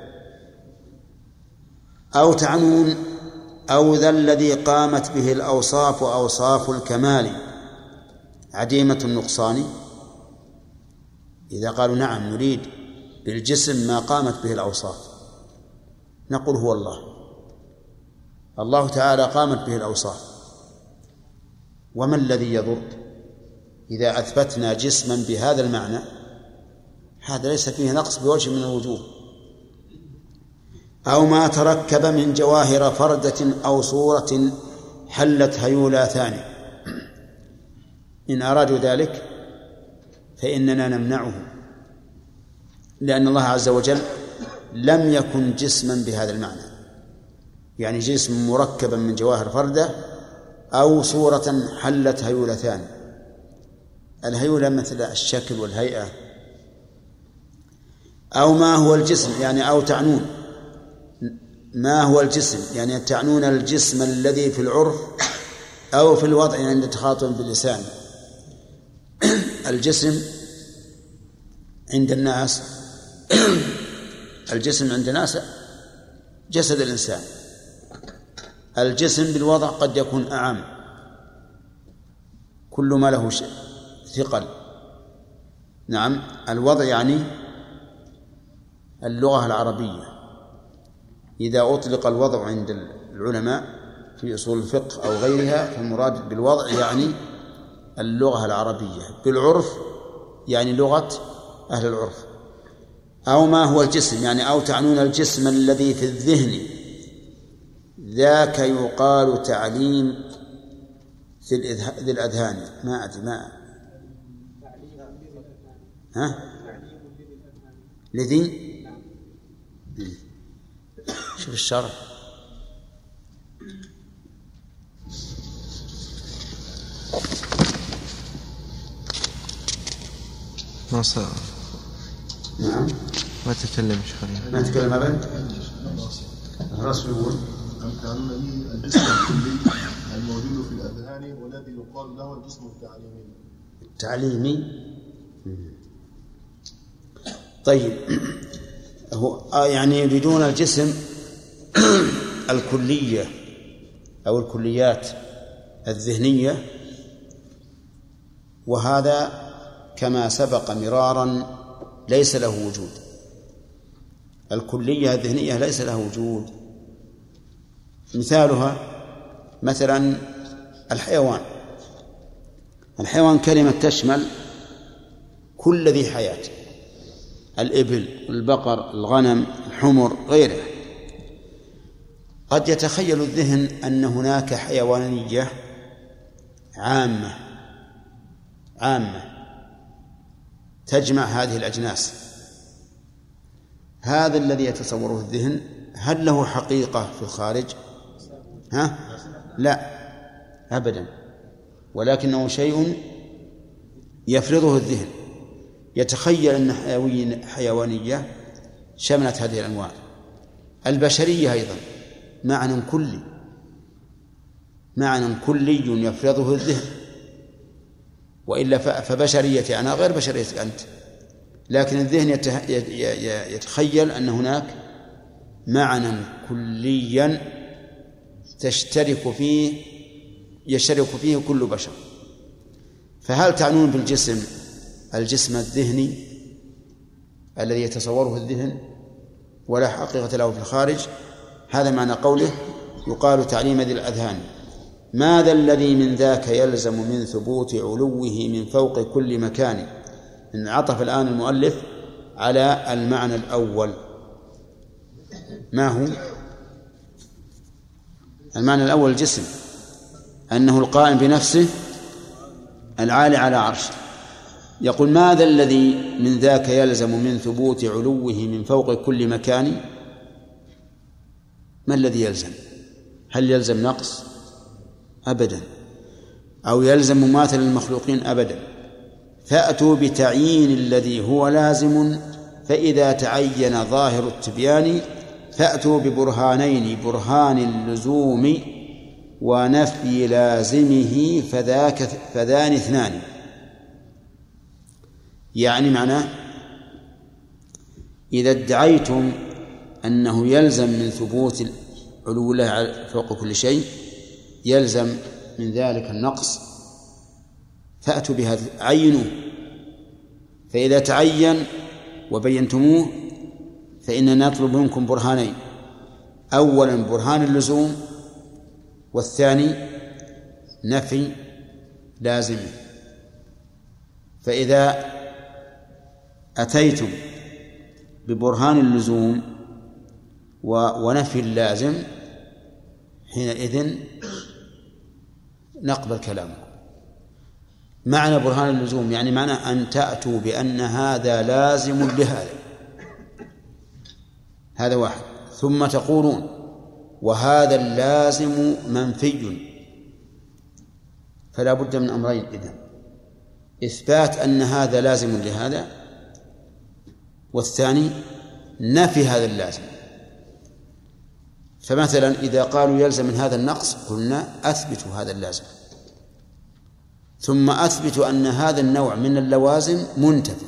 أو تعنون أو ذا الذي قامت به الأوصاف أوصاف الكمال عديمة النقصان. إذا قالوا نعم نريد بالجسم ما قامت به الأوصاف، نقول هو الله تعالى قامت به الأوصاف. وما الذي يضر إذا أثبتنا جسما بهذا المعنى؟ هذا ليس فيه نقص بوجه من الوجوه. أو ما تركب من جواهر فردة أو صورة حلت هيولا ثاني. إن أرادوا ذلك فإننا نمنعه، لأن الله عز وجل لم يكن جسما بهذا المعنى، يعني جسم مركبا من جواهر فردة أو صورة حلت هيولا ثاني. الهيولة مثل الشكل والهيئة. أو ما هو الجسم يعني أو تعنون ما هو الجسم يعني تعنون الجسم الذي في العرف أو في الوضع عند تخاطب باللسان. الجسم عند الناس جسد الإنسان. الجسم بالوضع قد يكون أعم، كل ما له ثقل. نعم، الوضع يعني اللغة العربية. إذا أطلق الوضع عند العلماء في أصول الفقه أو غيرها فالمراد بالوضع يعني اللغة العربية، بالعرف يعني لغة أهل العرف. أو ما هو الجسم يعني أو تعنون الجسم الذي في الذهن ذاك يقال تعليم ذي الأذهان. ما أدري لذي شوف الشرح. ما صار. نعم ما تكلم شخري. ما تكلم أبدا. الرسول يقول تعلم الجسم الكلي الموجود في الأذهان والذي يقال له الجسم التعليمي. طيب هو يعني يريدون الجسم الكلية أو الكليات الذهنية، وهذا كما سبق مرارا ليس له وجود. الكلية الذهنية ليس له وجود. مثالها مثلا الحيوان كلمة تشمل كل ذي حياة، الإبل، البقر، الغنم، الحمر، غيره. قد يتخيل الذهن أن هناك حيوانية عامة تجمع هذه الأجناس. هذا الذي يتصوره الذهن هل له حقيقة في الخارج؟ لا أبدا، ولكنه شيء يفرضه الذهن. يتخيل أن حيوانية شملت هذه الأنواع. البشرية أيضا معنى كلي يفرضه الذهن، وإلا فبشريتي أنا غير بشريتك أنت، لكن الذهن يتخيل أن هناك معنى كليا يشترك فيه كل بشر. فهل تعنون بالجسم الجسم الذهني الذي يتصوره الذهن ولا حقيقة له في الخارج؟ هذا معنى قوله يقال تعليم ذي الأذهان. ماذا الذي من ذاك يلزم من ثبوت علوه من فوق كل مكان؟ انعطف الآن المؤلف على المعنى الأول. ما هو المعنى الأول؟ الجسم، أنه القائم بنفسه العالي على عرشه. يقول ماذا الذي من ذاك يلزم من ثبوت علوه من فوق كل مكان؟ ما الذي يلزم؟ هل يلزم نقص؟ أبدا. أو يلزم مماثل المخلوقين؟ أبدا. فأتوا بتعيين الذي هو لازم، فإذا تعين ظاهر التبيان فأتوا ببرهانين، برهان اللزوم ونفي لازمه فذان اثنان. يعني معناه إذا ادعيتم أنه يلزم من ثبوت علو الله فوق كل شيء يلزم من ذلك النقص، فأتوا بهذا عينوه. فإذا تعين وبينتموه فإننا نطلب منكم برهانين: أولا برهان اللزوم، والثاني نفي لازم. فإذا أتيتم ببرهان اللزوم ونفي اللازم حينئذ نقبل كلامكم. معنى برهان اللزوم يعني معنى أن تأتوا بأن هذا لازم لهذا، هذا واحد، ثم تقولون وهذا اللازم منفي. فلا بد من أمرين إذن: إثبات أن هذا لازم لهذا، والثاني نفي هذا اللازم. فمثلا إذا قالوا يلزم من هذا النقص قلنا أثبتوا هذا اللازم، ثم أثبتوا أن هذا النوع من اللوازم منتفي.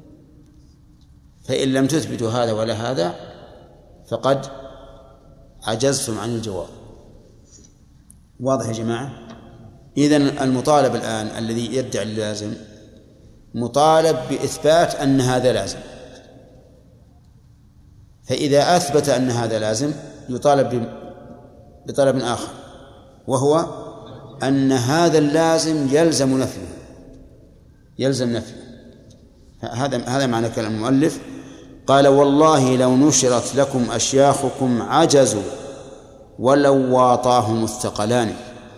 فإن لم تثبتوا هذا ولا هذا فقد عجزتم عن الجواب. واضح يا جماعة؟ إذن المطالب الآن الذي يدعي اللازم مطالب بإثبات أن هذا لازم، فإذا أثبت أن هذا لازم يطالب بطلب آخر، وهو أن هذا اللازم يلزم نفيه. هذا معنى كلام المؤلف. قال: والله لو نشرت لكم أشياخكم عجزوا ولو واطاهم الثقلان.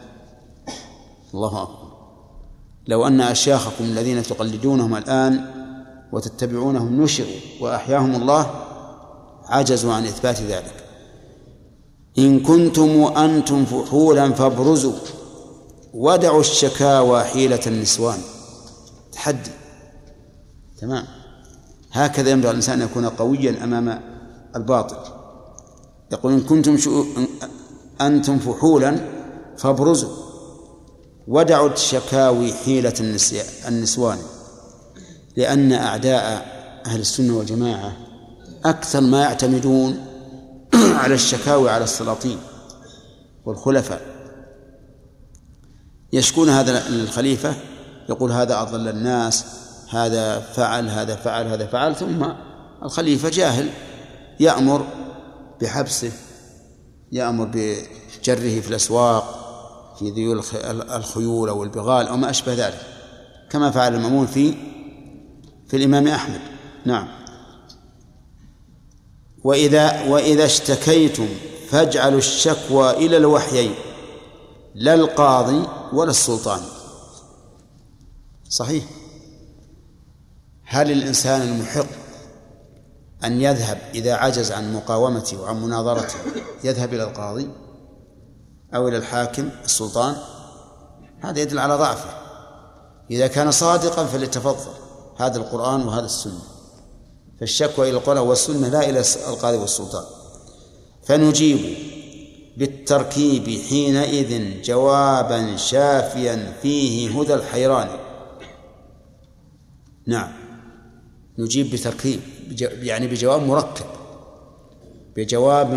الله أكبر. لو أن أشياخكم الذين تقلدونهم الآن وتتبعونهم نشروا وأحياهم الله عجزوا عن إثبات ذلك. إن كنتم أنتم فحولا فابرزوا ودعوا الشكاوى حيلة النسوان. تحدي تمام. هكذا ينبغي الإنسان أن يكون قويا أمام الباطل. يقول: إن كنتم أنتم فحولا فابرزوا ودعوا الشكاوى حيلة النسوان. لأن أعداء أهل السنة والجماعة أكثر ما يعتمدون على الشكاوى على السلاطين والخلفاء. يشكون هذا الخليفة، يقول هذا أضل الناس، هذا فعل هذا فعل هذا فعل، ثم الخليفة جاهل يأمر بحبسه، يأمر بجره في الأسواق في ذيول الخيول أو البغال أو ما أشبه ذلك، كما فعل المأمون في الإمام أحمد. نعم. وإذا اشتكيتم فاجعلوا الشكوى إلى الوحيين لا القاضي ولا السلطان. صحيح. هل الإنسان المحق أن يذهب إذا عجز عن مقاومته وعن مناظرته يذهب إلى القاضي أو إلى الحاكم السلطان؟ هذا يدل على ضعفه. إذا كان صادقا فليتفضل، هذا القرآن وهذا السنة، فالشكوى إلى القرآن والسنة لا إلى القاضي والسلطان. فنجيب بالتركيب حينئذ جوابا شافيا فيه هدى الحيران. نعم، نجيب بتركيب يعني بجواب مركب، بجواب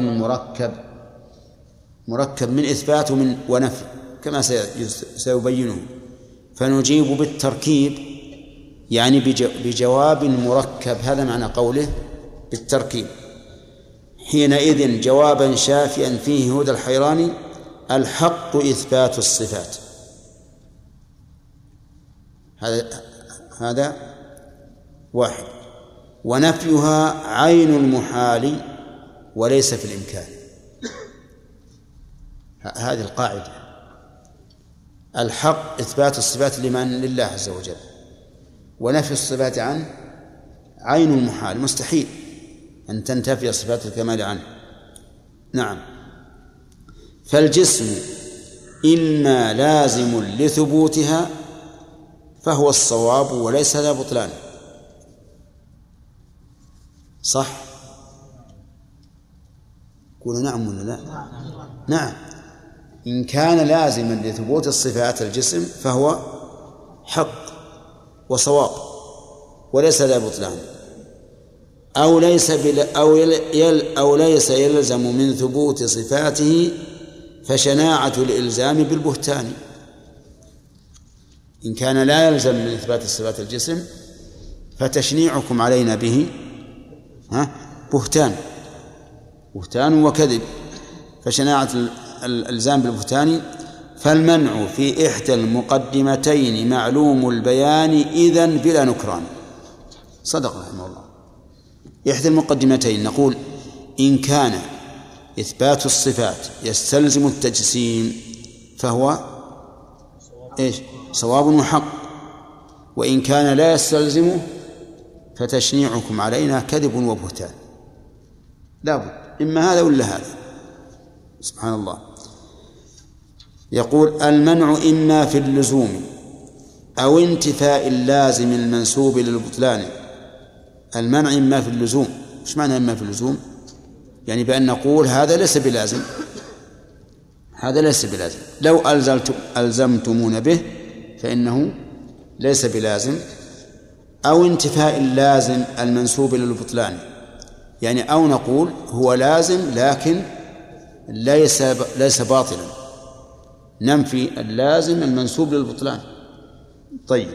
مركب من إثبات ونفي كما سيبينه. فنجيب بالتركيب يعني بجواب مركب، هذا معنى قوله بالتركيب. حينئذ جوابا شافيا فيه هدى الحيران، الحق إثبات الصفات. هذا واحد. ونفيها عين المحال وليس في الإمكان. هذه القاعدة. الحق إثبات الصفات لله عز وجل، ونفي الصفات عنه عين المحال، مستحيل أن تنتفي صفات الكمال عنه. نعم. فالجسم إما لازم لثبوتها فهو الصواب وليس ذا بطلان. صح؟ قولوا نعم ولا لا؟ نعم. إن كان لازما لثبوت الصفات الجسم فهو حق وصواب وليس ذا بطلان، أو ليس يلزم من ثبوت صفاته فشناعة الإلزام بالبهتان. إن كان لا يلزم من إثبات الصفات الجسم فتشنيعكم علينا به بهتان وكذب، فشناعة الإلزام بالبهتان. فالمنع في إحدى المقدمتين معلوم البيان إذن بلا نكران. صدق رحمه الله. إحدى المقدمتين نقول إن كان إثبات الصفات يستلزم التجسيم فهو صواب وحق، وإن كان لا يستلزمه فتشنيعكم علينا كذب وبهتان. لا بد إما هذا ولا هذا. سبحان الله. يقول المنع إما في اللزوم أو انتفاء اللازم المنسوب للبطلان. المنع إما في اللزوم. إيش معنى إما في اللزوم؟ يعني بأن نقول هذا ليس بلازم، هذا ليس بلازم، لو ألزمتمون به فإنه ليس بلازم. أو انتفاء اللازم المنسوب للبطلان، يعني أو نقول هو لازم لكن ليس باطلا، ننفي اللازم المنسوب للبطلان. طيب،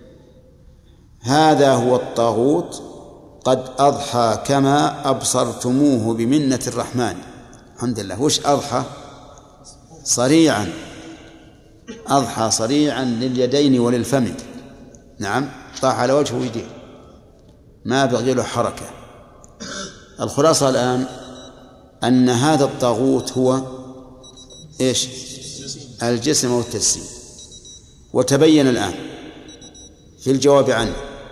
هذا هو الطاغوت قد أضحى كما أبصرتموه بمنة الرحمن. الحمد لله. وش أضحى؟ صريعا، أضحى صريعا لليدين وللفم. نعم، طاح على وجهه ويديه ما بغي له حركة. الخلاصة الآن أن هذا الطاغوت هو إيش؟ الجسم والتجسيم. وتبين الآن في الجواب عنه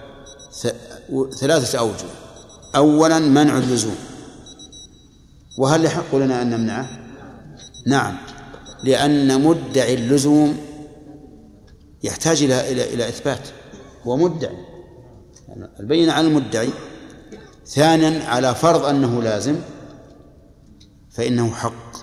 3 أوجه. أولا منع اللزوم، وهل يحق لنا أن نمنعه؟ نعم، لأن مدعي اللزوم يحتاج إلى إثبات، هو مدعي، يعني البينة على المدعي. ثانيا على فرض أنه لازم فإنه حق،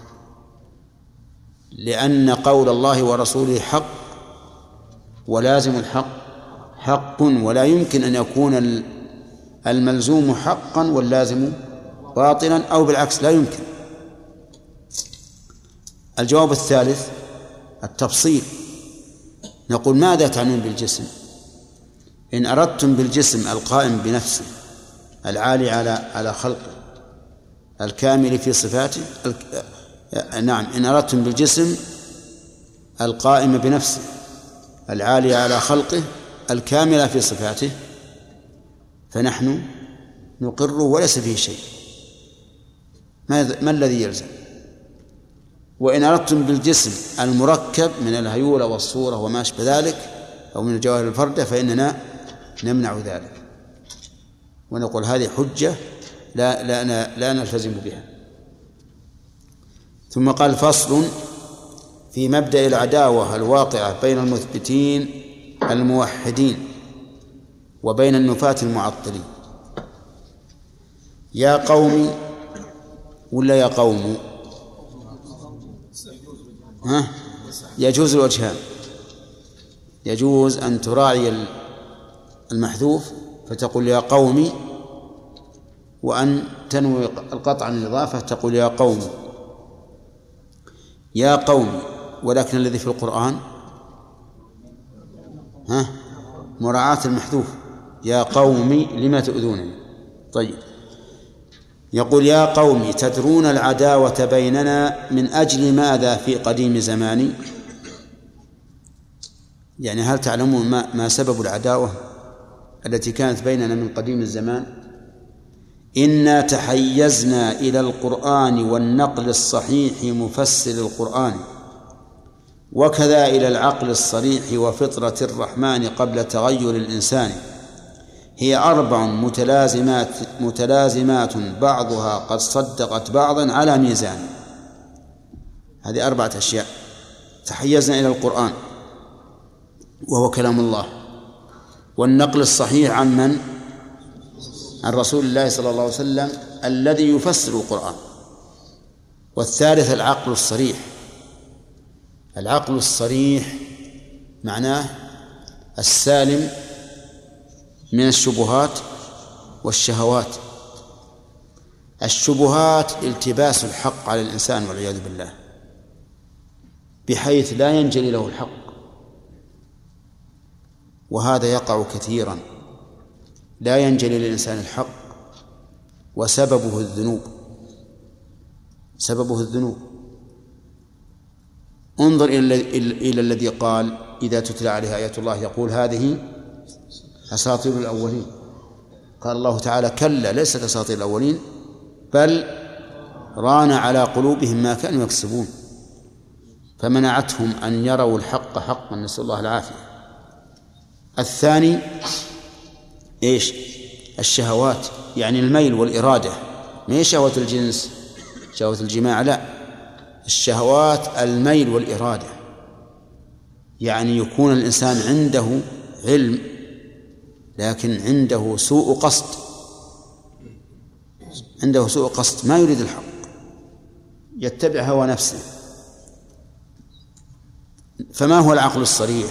لأن قول الله ورسوله حق، ولازم الحق حق، ولا يمكن أن يكون الملزوم حقا واللازم باطلا، أو بالعكس لا يمكن. الجواب الثالث التفصيل، نقول ماذا تعنون بالجسم؟ إن أردتم بالجسم القائم بنفسه العالي على خلقه الكامل في صفاته نعم، إن أردتم بالجسم القائم بنفسه العالي على خلقه الكامل في صفاته فنحن نقره وليس فيه شيء. ما الذي يلزم؟ وإن أردتم بالجسم المركب من الهيولة والصورة وما أشبه ذلك أو من الجواهر الفردة فإننا نمنع ذلك ونقول هذه حجة لا نلتزم بها. ثم قال فصل في مبدأ العداوة الواقعة بين المثبتين الموحدين وبين النفاة المعطلين. يا قوم ولا يا قوم؟ يجوز الوجهان، يجوز أن تراعي المحذوف فتقول يا قومي، وأن تنوي القطع عن الإضافة تقول يا قوم يا قوم. ولكن الذي في القرآن مراعاة المحذوف يا قوم لما تؤذونني. طيب يقول يا قوم تدرون العداوة بيننا من أجل ماذا في قديم زماني؟ يعني هل تعلمون ما سبب العداوة التي كانت بيننا من قديم الزمان؟ إنا تحيزنا إلى القرآن والنقل الصحيح مفسر القرآن وكذا إلى العقل الصريح وفطرة الرحمن قبل تغير الإنسان. هي 4 متلازمات بعضها قد صدقت بعضا على ميزان. هذه 4 أشياء. تحيزنا إلى القرآن وهو كلام الله، والنقل الصحيح عن من؟ عن رسول الله صلى الله عليه وسلم الذي يفسر القرآن. والثالث العقل الصريح. العقل الصريح معناه السالم من الشبهات والشهوات. الشبهات التباس الحق على الإنسان والعياذ بالله بحيث لا ينجلي له الحق، وهذا يقع كثيرا، لا ينجلي للإنسان الحق وسببه الذنوب. سببه الذنوب. انظر إلى الذي قال إذا تتلى عليه آيات الله يقول هذه أساطير الأولين. قال الله تعالى كلا ليست أساطير الأولين بل ران على قلوبهم ما كانوا يكسبون فمنعتهم أن يروا الحق حقا، نسأل الله العافية. الثاني إيش؟ الشهوات، يعني الميل والإرادة، ما هي شهوة الجنس شهوة الجماع، لا، الشهوات الميل والإرادة، يعني يكون الإنسان عنده علم لكن عنده سوء قصد، عنده سوء قصد، ما يريد الحق، يتبع هوى نفسه. فما هو العقل الصريح؟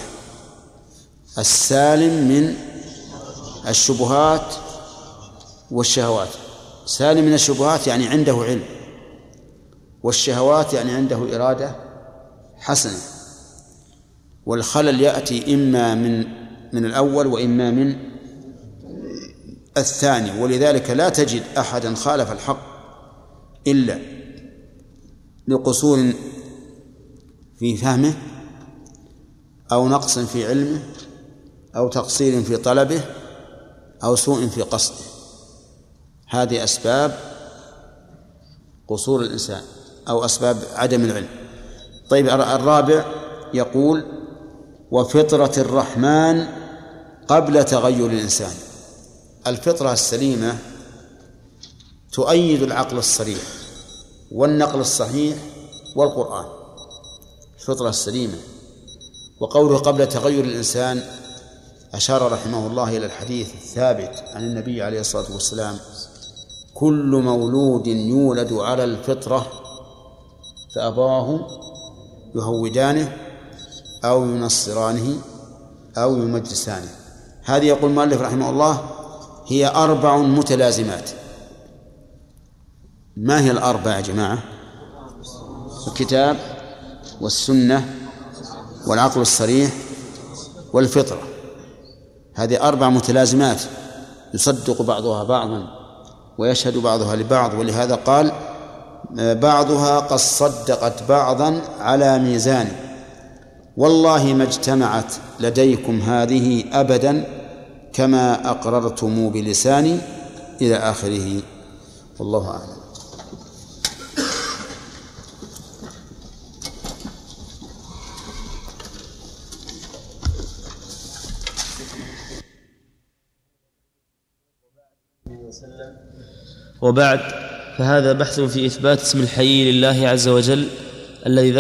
السالم من الشبهات والشهوات. سالم من الشبهات يعني عنده علم، والشهوات يعني عنده إرادة حسنة. والخلل يأتي إما من الأول وإما من الثاني، ولذلك لا تجد أحدا خالف الحق إلا لقصور في فهمه أو نقص في علمه أو تقصير في طلبه أو سوء في قصده. هذه أسباب قصور الإنسان أو أسباب عدم العلم. طيب الرابع يقول وفطرة الرحمن قبل تغير الإنسان. الفطرة السليمة تؤيد العقل الصريح والنقل الصحيح والقرآن، الفطرة السليمة. وقوله قبل تغير الإنسان أشار رحمه الله إلى الحديث الثابت عن النبي عليه الصلاة والسلام كل مولود يولد على الفطرة فأبواه يهودانه أو ينصرانه أو يمجسانه. هذه يقول المؤلف رحمه الله هي 4 متلازمات. ما هي ال4 يا جماعة؟ الكتاب والسنة والعقل الصريح والفطرة، هذه 4 متلازمات يصدق بعضها بعضا ويشهد بعضها لبعض، ولهذا قال بعضها قد صدقت بعضا على ميزان، والله ما اجتمعت لديكم هذه أبدا كما أقررتم بلساني إلى آخره. والله أعلم. وبعد، فهذا بحث في إثبات اسم الحي لله عز وجل الذي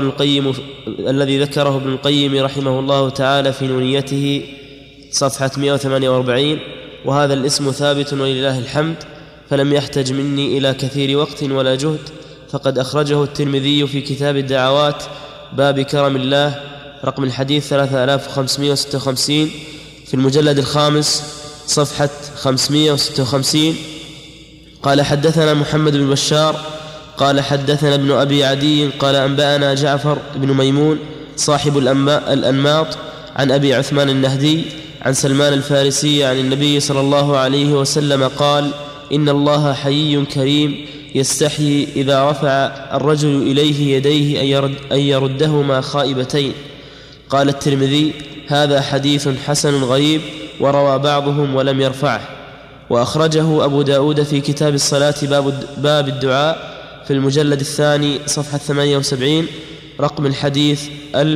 ذكره ابن القيم رحمه الله تعالى في نونيته صفحة 148. وهذا الاسم ثابت ولله الحمد، فلم يحتج مني إلى كثير وقت ولا جهد، فقد أخرجه الترمذي في كتاب الدعوات باب كرم الله رقم الحديث 3556 في المجلد 5 صفحة 556. قال حدثنا محمد بن بشار قال حدثنا ابن أبي عدي قال أنبأنا جعفر بن ميمون صاحب الأنماط عن أبي عثمان النهدي عن سلمان الفارسي عن النبي صلى الله عليه وسلم قال: إن الله حيي كريم يستحيي إذا رفع الرجل إليه يديه أن يردهما خائبتين. قال الترمذي: هذا حديث حسن غريب، وروى بعضهم ولم يرفعه. وأخرجه أبو داود في كتاب الصلاة باب الدعاء في المجلد 2 صفحة 78 رقم الحديث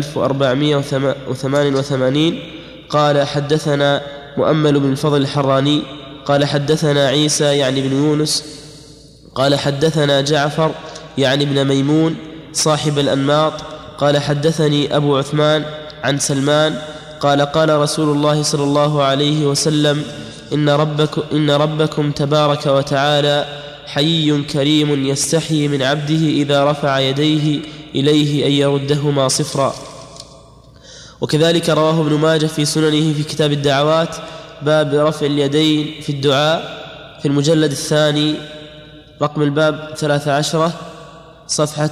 1488. قال حدثنا مؤمل بن الفضل الحراني قال حدثنا عيسى يعني بن يونس قال حدثنا جعفر يعني بن ميمون صاحب الأنماط قال حدثني أبو عثمان عن سلمان قال: قال رسول الله صلى الله عليه وسلم: إن ربكم تبارك وتعالى حيي كريم يستحيي من عبده إذا رفع يديه إليه أن يردهما صفرا. وكذلك رواه ابن ماجه في سننه في كتاب الدعوات باب رفع اليدين في الدعاء في المجلد 2 رقم الباب 13 صفحة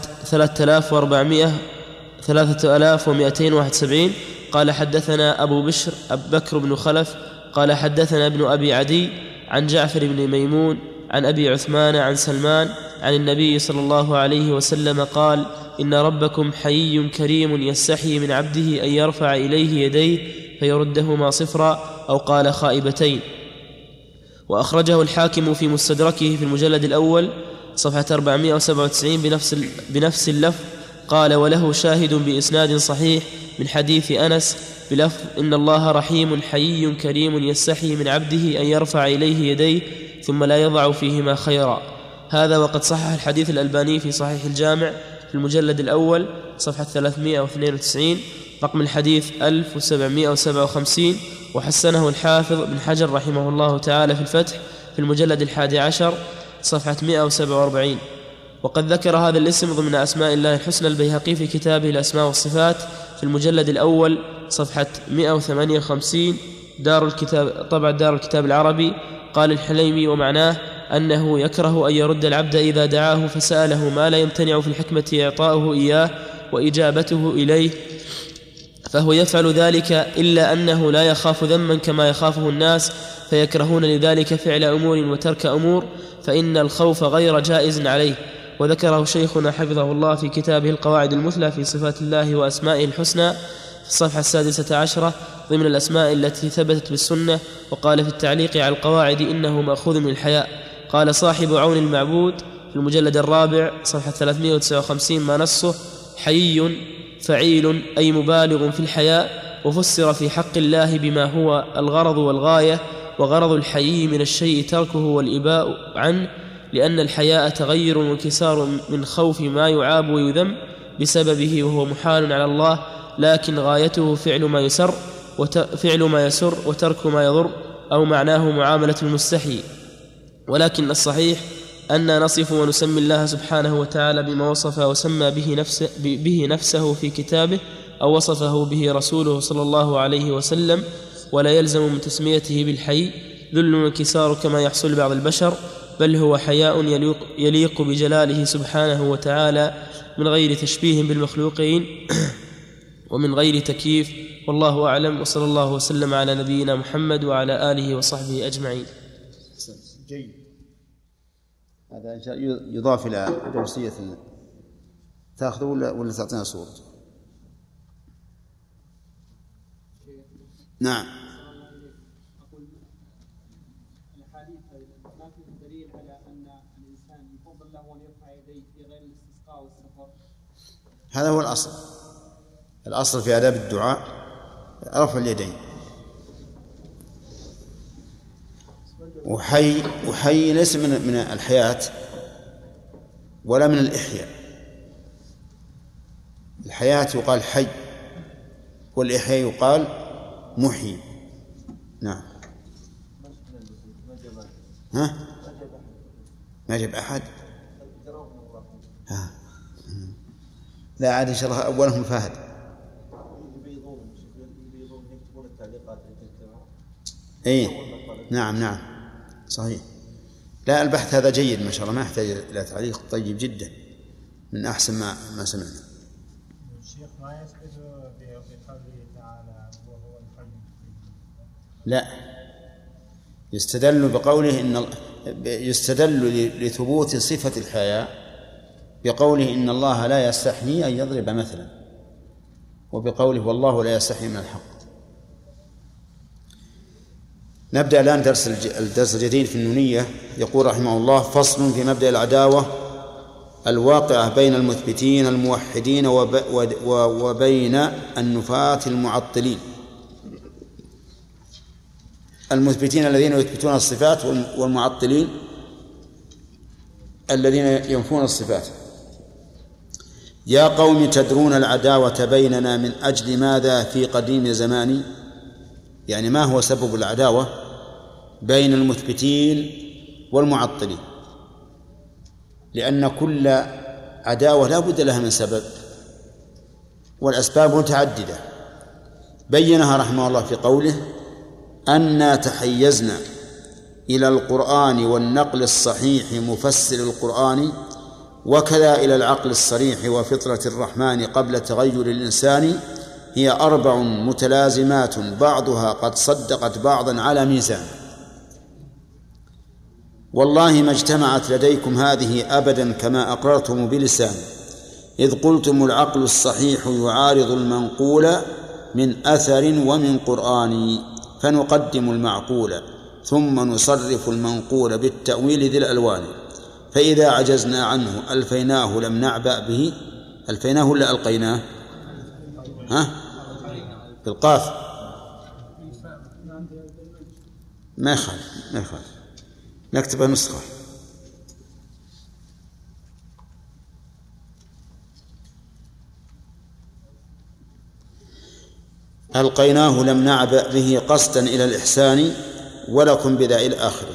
3271. قال حدثنا أبو بشر بكر بن خلف قال حدثنا ابن أبي عدي عن جعفر بن ميمون عن أبي عثمان عن سلمان عن النبي صلى الله عليه وسلم قال: إن ربكم حيي كريم يستحيي من عبده أن يرفع إليه يديه فيردهما صفرا، أو قال خائبتين. وأخرجه الحاكم في مستدركه في المجلد الأول صفحة 497 بنفس اللفظ. قال: وله شاهد بإسناد صحيح من حديث أنس بلفظ: إن الله رحيم حيي كريم يستحيي من عبده أن يرفع إليه يديه ثم لا يضع فيهما خيرا. هذا وقد صحح الحديث الألباني في صحيح الجامع في المجلد الأول صفحة 392 رقم الحديث 1757، وحسنه الحافظ بن حجر رحمه الله تعالى في الفتح في المجلد 11 صفحة 147. وقد ذكر هذا الاسم ضمن أسماء الله الحسنى البيهقي في كتابه الأسماء والصفات في المجلد الأول صفحة 158 طبع دار الكتاب العربي. قال الحليمي: ومعناه أنه يكره أن يرد العبد إذا دعاه فسأله ما لا يمتنع في الحكمة إعطاؤه إياه وإجابته إليه، فهو يفعل ذلك، إلا أنه لا يخاف ذما كما يخافه الناس، فيكرهون لذلك فعل أمور وترك أمور، فإن الخوف غير جائز عليه. وذكره شيخنا حفظه الله في كتابه القواعد المثلى في صفات الله وأسمائه الحسنى في الصفحة 16 ضمن الأسماء التي ثبتت بالسنة. وقال في التعليق على القواعد: إنه مأخوذ من الحياء. قال صاحب عون المعبود في المجلد الرابع صفحة 359 ما نصه: حيي فعيل أي مبالغ في الحياء، وفسر في حق الله بما هو الغرض والغاية، وغرض الحيي من الشيء تركه والإباء عنه، لأن الحياء تغير وانكسار من خوف ما يعاب ويذم بسببه، وهو محال على الله، لكن غايته فعل ما يسر وترك ما يضر، أو معناه معاملة المستحي. ولكن الصحيح أن نصف ونسمي الله سبحانه وتعالى بما وصف وسمى به نفسه في كتابه، أو وصفه به رسوله صلى الله عليه وسلم، ولا يلزم من تسميته بالحي ذل وانكسار كما يحصل بعض البشر، بل هو حياء يليق بجلاله سبحانه وتعالى من غير تشبيه بالمخلوقين ومن غير تكييف، والله أعلم، وصلى الله وسلم على نبينا محمد وعلى آله وصحبه أجمعين. جيد. هذا يضاف إلى درسية تأخذه ولا تعطينا صورة؟ نعم. أقول الحديث ما فيه دليل على أن الإنسان يفضل له أن يرفع يديه في غير الاستسقاء والسفر. هذا هو الأصل. الأصل في آداب الدعاء رفع اليدين. وحي ليس من الحياة ولا من الإحياء. الحياة يقال حي، والإحياء يقال محيي. نعم. ها؟ ما جاب أحد؟ ها. لا عاد إن شاء الله أولهم فهد. إيه نعم صحيح. لا البحث هذا جيد ما شاء الله، ما يحتاج إلى تعليق، طيب جدا، من أحسن ما سمعنا. الشيخ ما يثبت بقوله تعالى وهو الحي. لا، يستدل بقوله يستدل لثبوت صفة الحياء بقوله إن الله لا يستحيي أن يضرب مثلا، وبقوله والله لا يستحيي من الحق. نبدأ الآن الدرس الجديد في النونية. يقول رحمه الله: فصل في مبدأ العداوة الواقعة بين المثبتين الموحدين وبين النفاة المعطلين. المثبتين الذين يثبتون الصفات، والمعطلين الذين ينفون الصفات. يا قوم تدرون العداوة بيننا من أجل ماذا في قديم زمان؟ يعني ما هو سبب العداوة بين المثبتين والمعطلين؟ لأن كل عداوة لا بد لها من سبب، والأسباب متعددة بينها رحمه الله في قوله: أنا تحيزنا إلى القرآن والنقل الصحيح مفسر القرآن، وكذا إلى العقل الصريح وفطرة الرحمن قبل تغير الإنسان، هي 4 متلازمات بعضها قد صدقت بعضا على ميزان. والله ما اجتمعت لديكم هذه أبدا كما أقررتم بلسان، إذ قلتم العقل الصحيح يعارض المنقول من أثر ومن قرآن، فنقدم المعقول ثم نصرف المنقول بالتأويل ذي الألوان، فإذا عجزنا عنه ألفيناه لم نعبأ به. ألفيناه ولا ألقيناه؟ ها؟ بالقاف. ما يخالف نكتب نسخة. ألقيناه لم نعبأ به قصدا إلى الإحسان، ولكم بذا إلى آخره.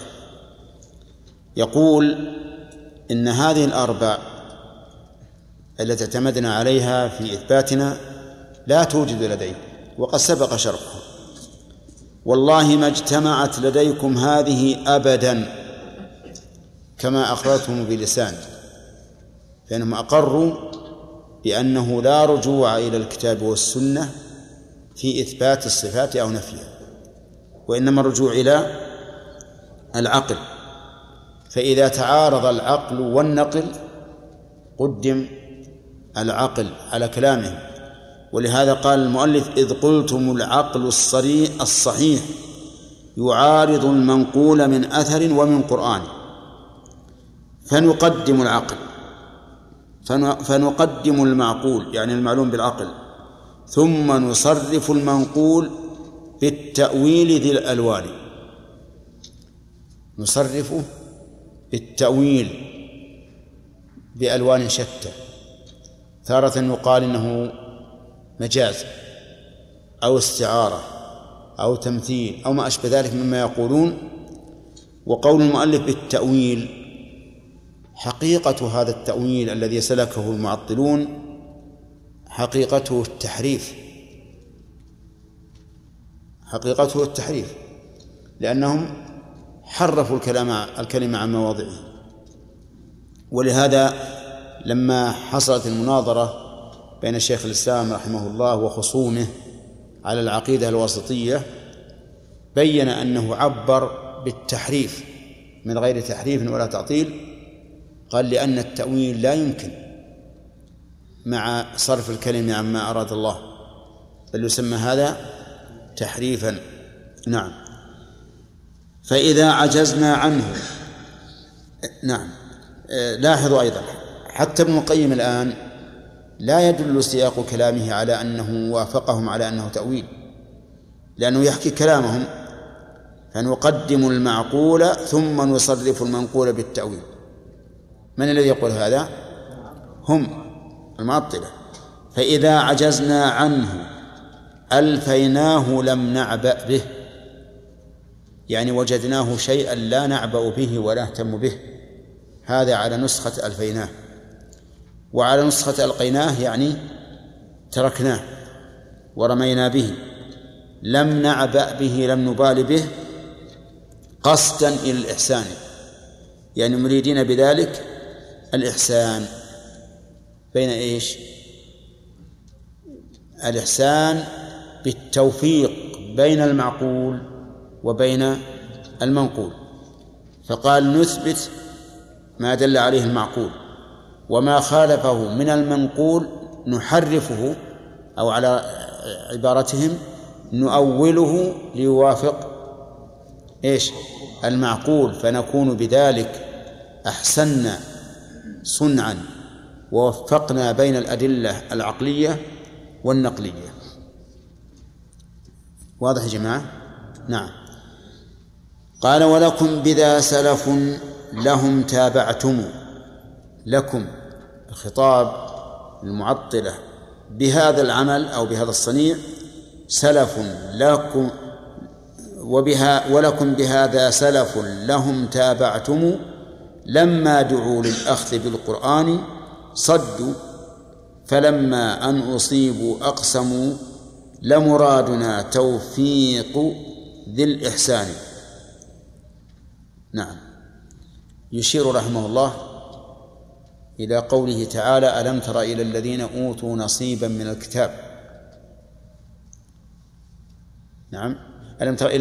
يقول إن هذه الأربع التي اعتمدنا عليها في إثباتنا لا توجد لديكم، وقد سبق شرحها. والله ما اجتمعت لديكم هذه أبدا كما أقررتم بلسان، فإنهم أقروا بأنه لا رجوع إلى الكتاب والسنة في إثبات الصفات أو نفيها، وإنما الرجوع إلى العقل. فإذا تعارض العقل والنقل قدم العقل على كلامه، ولهذا قال المؤلف: إذ قلتم العقل الصحيح يعارض المنقول من أثر ومن قرآن، فنقدم العقل، فنقدم المعقول يعني المعلوم بالعقل، ثم نصرف المنقول بالتأويل ذي الألوان. نصرفه بالتأويل بألوان شتى، تارة يقال إنه مجاز أو استعارة أو تمثيل أو ما أشبه ذلك مما يقولون. وقول المؤلف بالتأويل، حقيقة هذا التأويل الذي سلكه المعطلون حقيقته التحريف، حقيقته التحريف، لأنهم حرفوا الكلمة عن مواضعه. ولهذا لما حصلت المناظرة بين شيخ الإسلام رحمه الله وخصومه على العقيدة الواسطية، بين أنه عبر بالتحريف من غير تحريف ولا تعطيل. قال لأن التأويل لا يمكن مع صرف الكلمة عما أراد الله، بل يسمى هذا تحريفا. نعم. فإذا عجزنا عنه. نعم. لاحظوا أيضا حتى ابن القيم الآن لا يدل سياق كلامه على أنه وافقهم على أنه تأويل، لأنه يحكي كلامهم فنقدم المعقول ثم نصرف المنقول بالتأويل. من الذي يقول هذا؟ هم المعطلة. فإذا عجزنا عنه ألفيناه لم نعبأ به، يعني وجدناه شيئا لا نعبأ به ولا نهتم به. هذا على نسخة ألفيناه، وعلى نسخة ألقيناه يعني تركناه ورمينا به. لم نعبأ به لم نبال به قصدا إلى الإحسان، يعني مريدين بذلك الإحسان. بين إيش؟ الإحسان بالتوفيق بين المعقول وبين المنقول. فقال نثبت ما دل عليه المعقول، وما خالفه من المنقول نحرفه، أو على عبارتهم نؤوله ليوافق إيش؟ المعقول، فنكون بذلك أحسننا صنعا ووفقنا بين الأدلة العقلية والنقلية. واضح يا جماعة؟ نعم. قال ولكم بذا سلف لهم تابعتم. لكم الخطاب المعطلة بهذا العمل أو بهذا الصنيع سلف لكم، ولكم بهذا سلف لهم تابعتم، لما دعوا للأخذ بالقرآن صدوا، فلما أن أصيبوا أقسموا، لمرادنا توفيق ذي الإحسان. نعم. يشير رحمه الله إلى قوله تعالى ألم تر إلى الذين أوتوا نصيبا من الكتاب. نعم. ألم تر إلى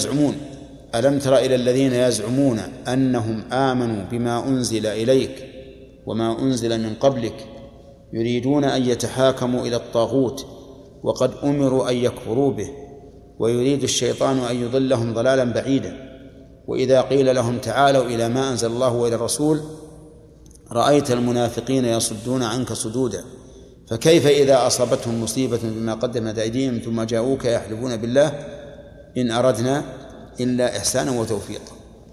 الذين يزعمون أنهم آمنوا بما أنزل إليك وما أنزل من قبلك يريدون أن يتحاكموا إلى الطاغوت وقد أمروا أن يكفروا به ويريد الشيطان أن يضلهم ضلالا بعيدا. وإذا قيل لهم تعالوا إلى ما أنزل الله وإلى الرسول رأيت المنافقين يصدون عنك صدودا. فكيف إذا أصابتهم مصيبة بما قدمت أيديهم ثم جاءوك يحلفون بالله إن أردنا إلا إحسانا وتوفيقا.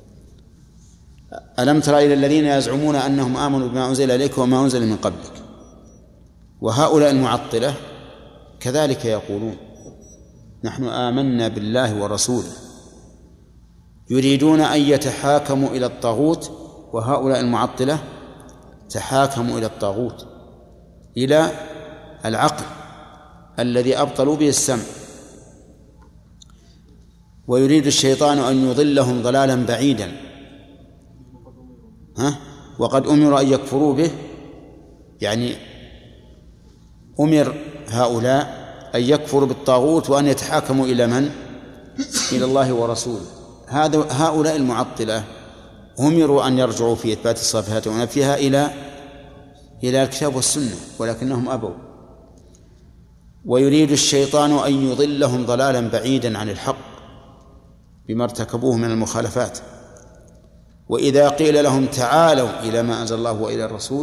ألم تر إلى الذين يزعمون أنهم آمنوا بما أنزل إليك وما أنزل من قبلك. وهؤلاء المعطلة كذلك يقولون نحن آمنا بالله ورسوله، يريدون أن يتحاكموا إلى الطاغوت. وهؤلاء المعطلة تحاكموا إلى الطاغوت، إلى العقل الذي أبطلوا به السمع. ويريد الشيطان أن يضلهم ضلالا بعيدا، وقد أمروا أن يكفروا به، يعني أمر هؤلاء أن يكفروا بالطاغوت وأن يتحاكموا إلى من؟ إلى الله ورسوله. هؤلاء المعطلة أمروا أن يرجعوا في إثبات الصفات ونفيها إلى الكتاب والسنة، ولكنهم أبوا. ويريد الشيطان أن يضلهم ضلالا بعيدا عن الحق بما ارتكبوه من المخالفات. وإذا قيل لهم تعالوا إلى ما أنزل الله وإلى الرسول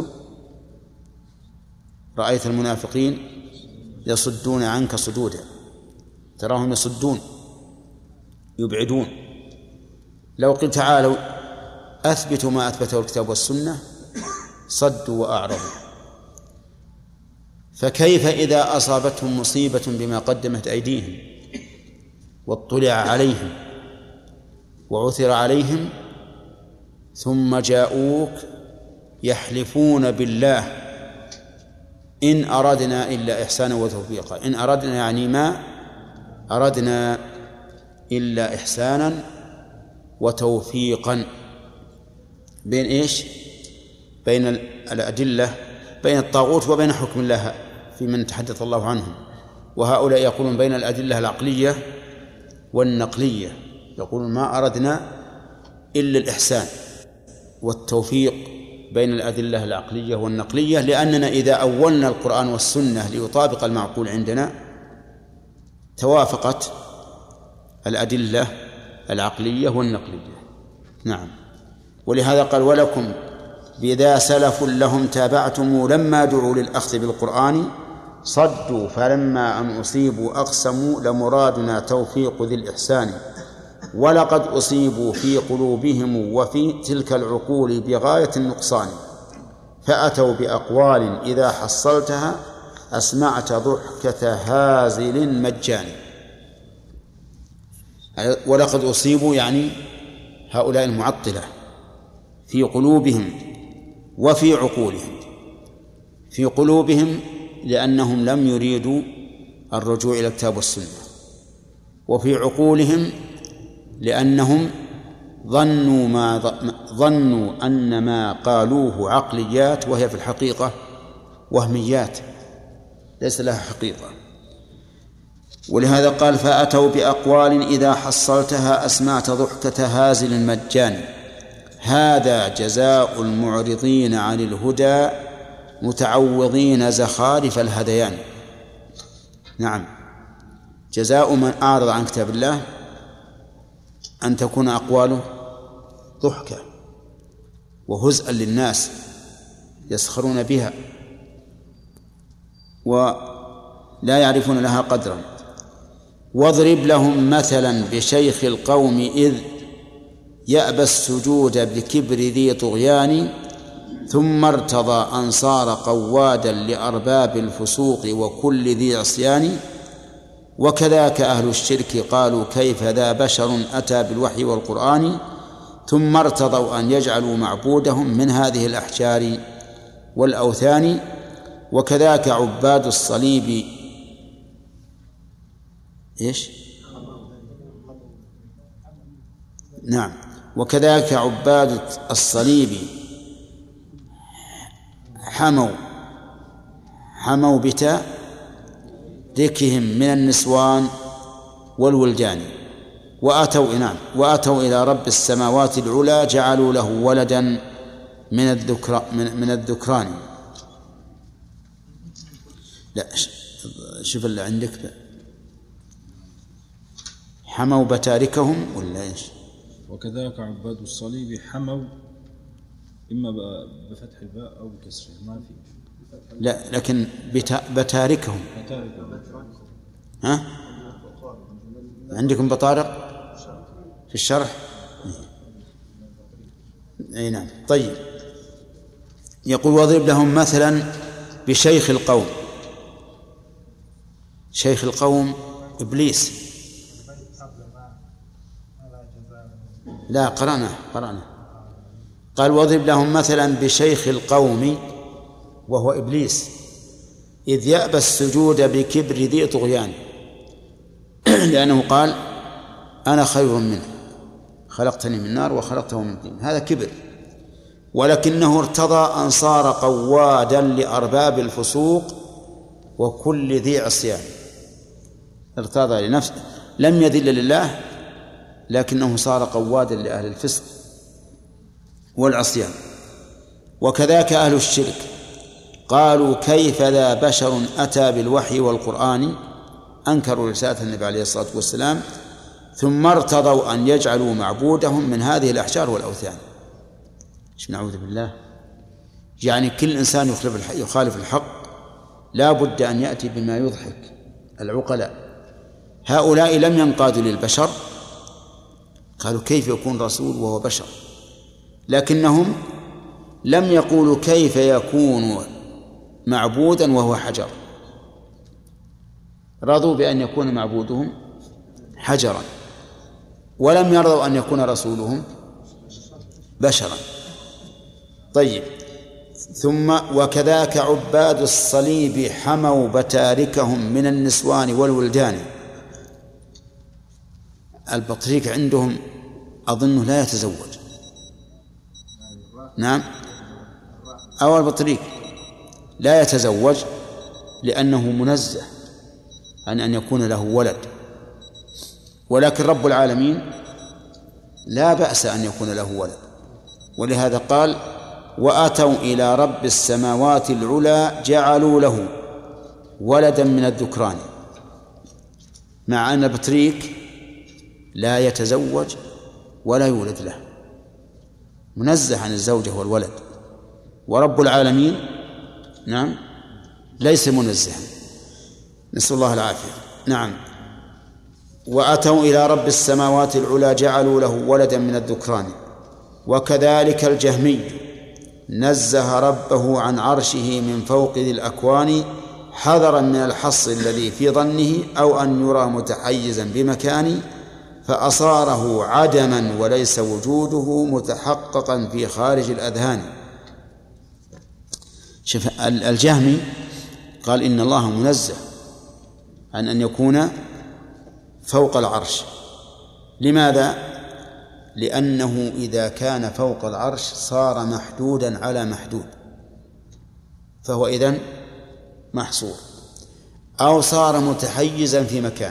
رأيت المنافقين يصدون عنك صدودا، تراهم يصدون يبعدون. لو قلت تعالوا أثبتوا ما أثبته الكتاب والسنة صدوا وأعرضوا. فكيف إذا أصابتهم مصيبة بما قدمت أيديهم واطلع عليهم وعثر عليهم ثم جاءوك يحلفون بالله إن أردنا إلا إحسانا وتوفيقا. إن أردنا يعني ما أردنا إلا إحسانا وتوفيقا. بين إيش؟ بين الأدلة، بين الطاغوت وبين حكم الله في من تحدث الله عنهم. وهؤلاء يقولون بين الأدلة العقلية والنقلية، يقولون ما أردنا إلا الإحسان والتوفيق بين الأدلة العقلية والنقلية، لأننا إذا أولنا القرآن والسنة ليطابق المعقول عندنا توافقت الأدلة العقلية والنقلية. نعم. ولهذا قال ولكم بذا سلف لهم تابعتم لما دعوا للأخذ بالقرآن صدوا فلما أن أصيبوا أقسموا لمرادنا توفيق ذي الإحسان ولقد أصيبوا في قلوبهم وفي تلك العقول بغاية النقصان فأتوا بأقوال إذا حصلتها أسمعت ضحكة هازل مجاني. ولقد أصيبوا يعني هؤلاء المعطلة في قلوبهم وفي عقولهم. في قلوبهم لأنهم لم يريدوا الرجوع إلى الكتاب والسنة، وفي عقولهم لأنهم ظنوا أن ما قالوه عقليات وهي في الحقيقة وهميات ليس لها حقيقة. ولهذا قال فأتوا بأقوال إذا حصلتها أسمعت ضحكة هازل مجان هذا جزاء المعرضين عن الهدى متعوضين زخارف الهذيان. نعم، جزاء من أعرض عن كتاب الله أن تكون أقواله ضحكة وهزءا للناس يسخرون بها ولا يعرفون لها قدرا. واضرب لهم مثلا بشيخ القوم إذ يأبى السجود بكبر ذي طغيان ثم ارتضى أن صار قوادا لأرباب الفسوق وكل ذي عصيان وكذاك أهل الشرك قالوا كيف ذا بشر أتى بالوحي والقرآن ثم ارتضوا أن يجعلوا معبودهم من هذه الأحجار والأوثان وكذاك عباد الصليب إيش؟ نعم، وكذاك عباد الصليب حموا بتاركهم من النسوان والولدان وأتوا إلى رب السماوات العلى جعلوا له ولدا من الذكران. لا شوف اللي عندك حموا بتاركهم ولا إيش؟ وكذلك عباد الصليب حموا إما بفتح الباء أو بكسرها ما في. لا لكن بتاركهم. ها عندكم بطارق في الشرح؟ أي نعم. طيب، يقول واضرب لهم مثلا بشيخ القوم. شيخ القوم إبليس. لا قرأنا قال واضرب لهم مثلا بشيخ القوم وهو إبليس إذ يأبى السجود بكبر ذي طغيان لأنه قال أنا خير منه خلقتني من نار وخلقته من طين. هذا كبر، ولكنه ارتضى أن صار قوادا لأرباب الفسوق وكل ذي عصيان. ارتضى لنفسه، لم يذل لله لكنه صار قوادا لأهل الفسق والعصيان. وكذاك أهل الشرك قالوا كيف ذا بشر أتى بالوحي والقرآن أنكروا رسالة النبي عليه الصلاة والسلام ثم ارتضوا أن يجعلوا معبودهم من هذه الأحجار والأوثان. نعوذ بالله. يعني كل إنسان يخالف الحق لا بد أن يأتي بما يضحك العقلاء. هؤلاء لم ينقادوا للبشر، قالوا كيف يكون رسول وهو بشر، لكنهم لم يقولوا كيف يكون معبودا وهو حجر، رضوا بأن يكون معبودهم حجرا، ولم يرضوا أن يكون رسولهم بشرا. طيب، ثم وكذاك عباد الصليب حموا بتاركهم من النسوان والولدان. البطريق عندهم أظنه لا يتزوج. نعم، أو البطريق لا يتزوج لأنه منزه عن أن يكون له ولد، ولكن رب العالمين لا بأس أن يكون له ولد، ولهذا قال وأتوا إلى رب السماوات العلى جعلوا له ولدا من الذكران، مع أن البطريق لا يتزوج ولا يولد له، منزه عن الزوجة والولد، ورب العالمين نعم ليس منزها، نسأل الله العافية. نعم. وأتوا إلى رب السماوات العلى جعلوا له ولدا من الذكران. وكذلك الجهمي نزه ربه عن عرشه من فوق ذي الأكوان حذرا من الحص الذي في ظنه أو أن يرى متحيزا بمكان فأصاره عدما وليس وجوده متحققا في خارج الأذهان. شوف الجهمي قال إن الله منزه عن أن يكون فوق العرش. لماذا؟ لأنه إذا كان فوق العرش صار محدودا على محدود، فهو إذن محصور، أو صار متحيزا في مكان،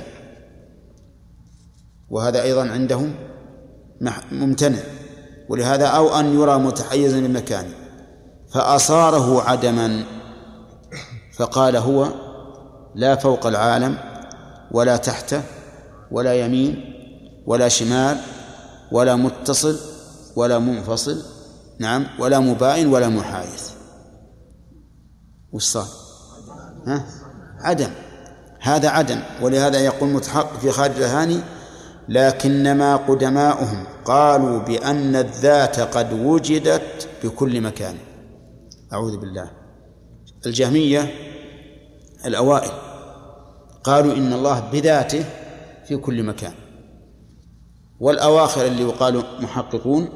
وهذا أيضا عندهم ممتنع، ولهذا أو أن يرى متحيزا بمكان فأصاره عدما، فقال هو لا فوق العالم ولا تحته ولا يمين ولا شمال ولا متصل ولا منفصل، نعم، ولا مباين ولا محايث. وش صار؟ عدم، هذا عدم، ولهذا يقول متحقق في خارج الأذهان. لكنما قدماؤهم قالوا بأن الذات قد وجدت بكل مكان. أعوذ بالله. الجهمية الأوائل قالوا إن الله بذاته في كل مكان، والأواخر اللي يقالوا محققون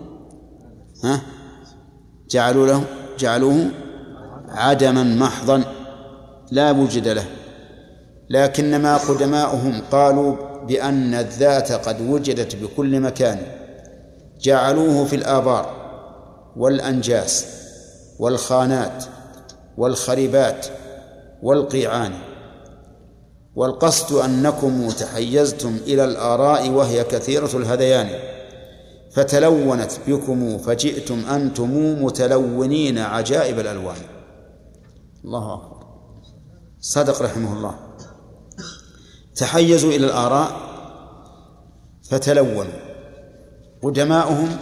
جعلوه عدما محضا لا وجد له. لكنما قدماؤهم قالوا بأن الذات قد وجدت بكل مكان جعلوه في الآبار والأنجاس والخانات والخريبات والقيعان، والقصد أنكم تحيزتم إلى الآراء وهي كثيرة الهذيان، فتلونت بكم فجئتم أنتم متلونين عجائب الألوان. الله أكبر. صدق رحمه الله. تحيزوا إلى الآراء فتلونوا. قدماؤهم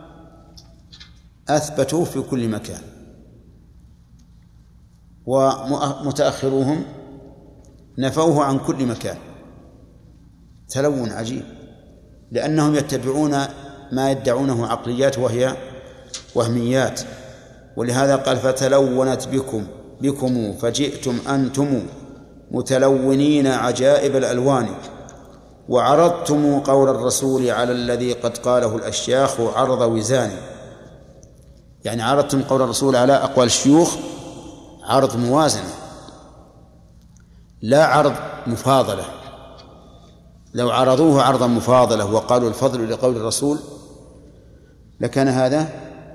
أثبتوا في كل مكان، ومتأخروهم نفوه عن كل مكان. تلون عجيب، لأنهم يتبعون ما يدعونه عقليات وهي وهميات، ولهذا قال فتلونت بكم فجئتم أنتم متلونين عجائب الألوان، وعرضتم قول الرسول على الذي قد قاله الأشياخ عرض وزان. يعني عرضتم قول الرسول على أقوال الشيوخ عرض موازنة، لا عرض مفاضلة. لو عرضوه عرضا مفاضلة وقالوا الفضل لقول الرسول لكان هذا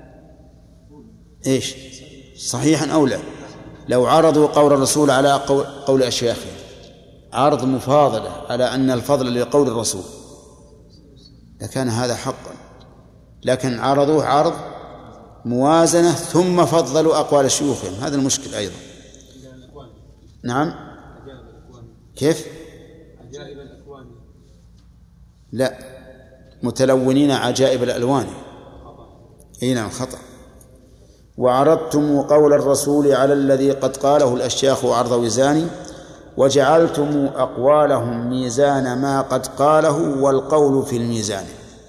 إيش؟ صحيحا أو لا. لو عرضوا قول الرسول على قول أشياخهم عرض مفاضلة على أن الفضل لقول الرسول لكان هذا حقا، لكن عرضوه عرض موازنة ثم فضلوا أقوال شيوخهم. هذا المشكل أيضا. نعم. كيف؟ عجائب الأكوان. لا، متلونين عجائب الألوان. أي نعم، خطأ. وعرضتم قول الرسول على الذي قد قاله الأشياخ عرض وزان، وجعلتم أقوالهم ميزان ما قد قاله والقول في الميزان.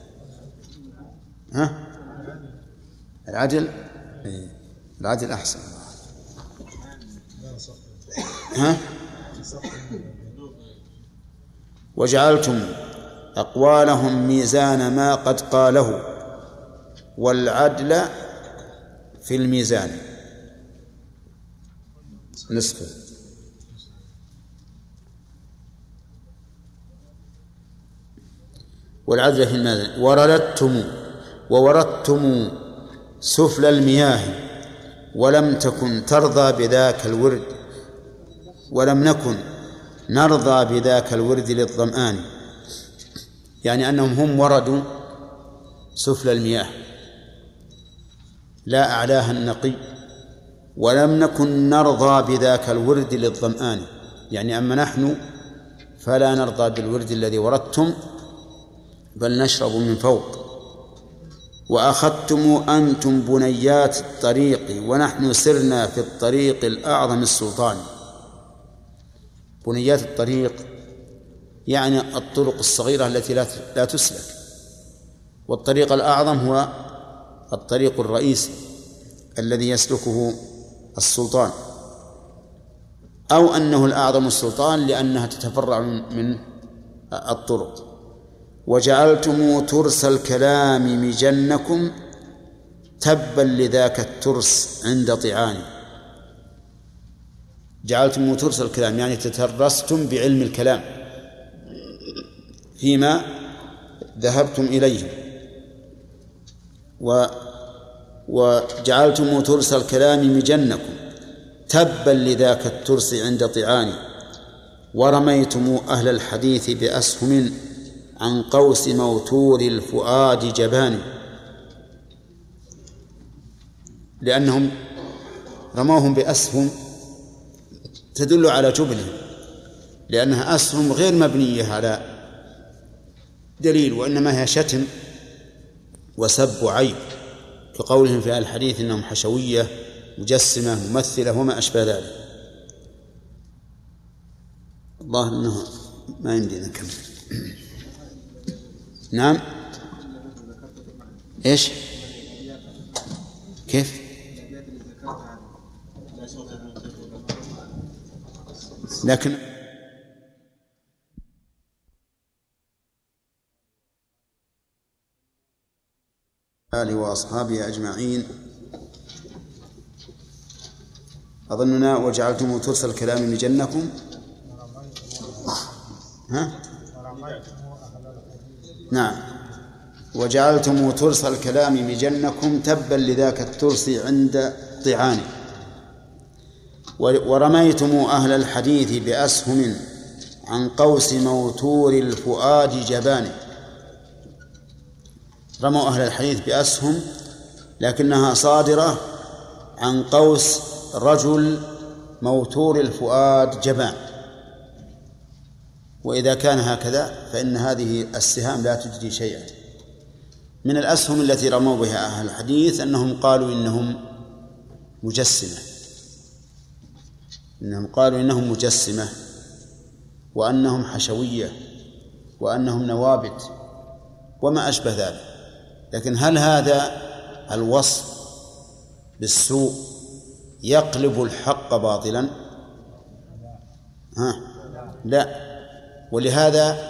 العدل؟ العدل أحسن. وجعلتم أقوالهم ميزان ما قد قاله والعدل في الميزان نصفه. والعدل في الميزان. ووردتم سفل المياه ولم تكن ترضى بذاك الورد. ولم نكن نرضى بذاك الورد للظمآن، يعني أنهم هم وردوا سفل المياه لا أعلاها النقي، ولم نكن نرضى بذاك الورد للظمآن، يعني أما نحن فلا نرضى بالورد الذي وردتم بل نشرب من فوق. وأخذتم أنتم بنيات الطريق ونحن سرنا في الطريق الأعظم السلطان. بنيات الطريق يعني الطرق الصغيرة التي لا تسلك، والطريق الأعظم هو الطريق الرئيسي الذي يسلكه السلطان، أو أنه الأعظم السلطان لأنها تتفرع من الطرق. وجعلتم ترس الكلام مجنكم تبا لذاك الترس عند طعان. جعلتم ترس الكلام يعني تترستم بعلم الكلام فيما ذهبتم إليه. وجعلتم ترس الكلام مجنكم تبا لذاك الترس عند طعان. ورميتم أهل الحديث بأسهم عن قوس موتور الفؤاد جبان، لأنهم رموهم بأسهم تدل على جبنهم، لأنها أسهم غير مبنية على دليل، وإنما هي شتم وسب عيب، كقولهم في الحديث إنهم حشوية مجسمة ممثلة وما أشبه ذلك. الله إنه ما يمدينا كم. نعم. إيش؟ كيف؟ لكن آله وأصحابه أجمعين. أظننا وجعلتم ترس الكلام مجنكم نعم. وجعلتم ترس الكلام مجنكم تبا لذاك الترس عند طعان. ورميتم أهل الحديث بأسهم عن قوس موتور الفؤاد جبان. رموا أهل الحديث بأسهم لكنها صادرة عن قوس رجل موتور الفؤاد جبان، وإذا كان هكذا فإن هذه السهام لا تجدي شيئا. من الأسهم التي رموا بها أهل الحديث أنهم قالوا إنهم مجسمة وأنهم حشوية وأنهم نوابت وما أشبه ذلك. لكن هل هذا الوصف بالسوء يقلب الحق باطلا؟ لا. ولهذا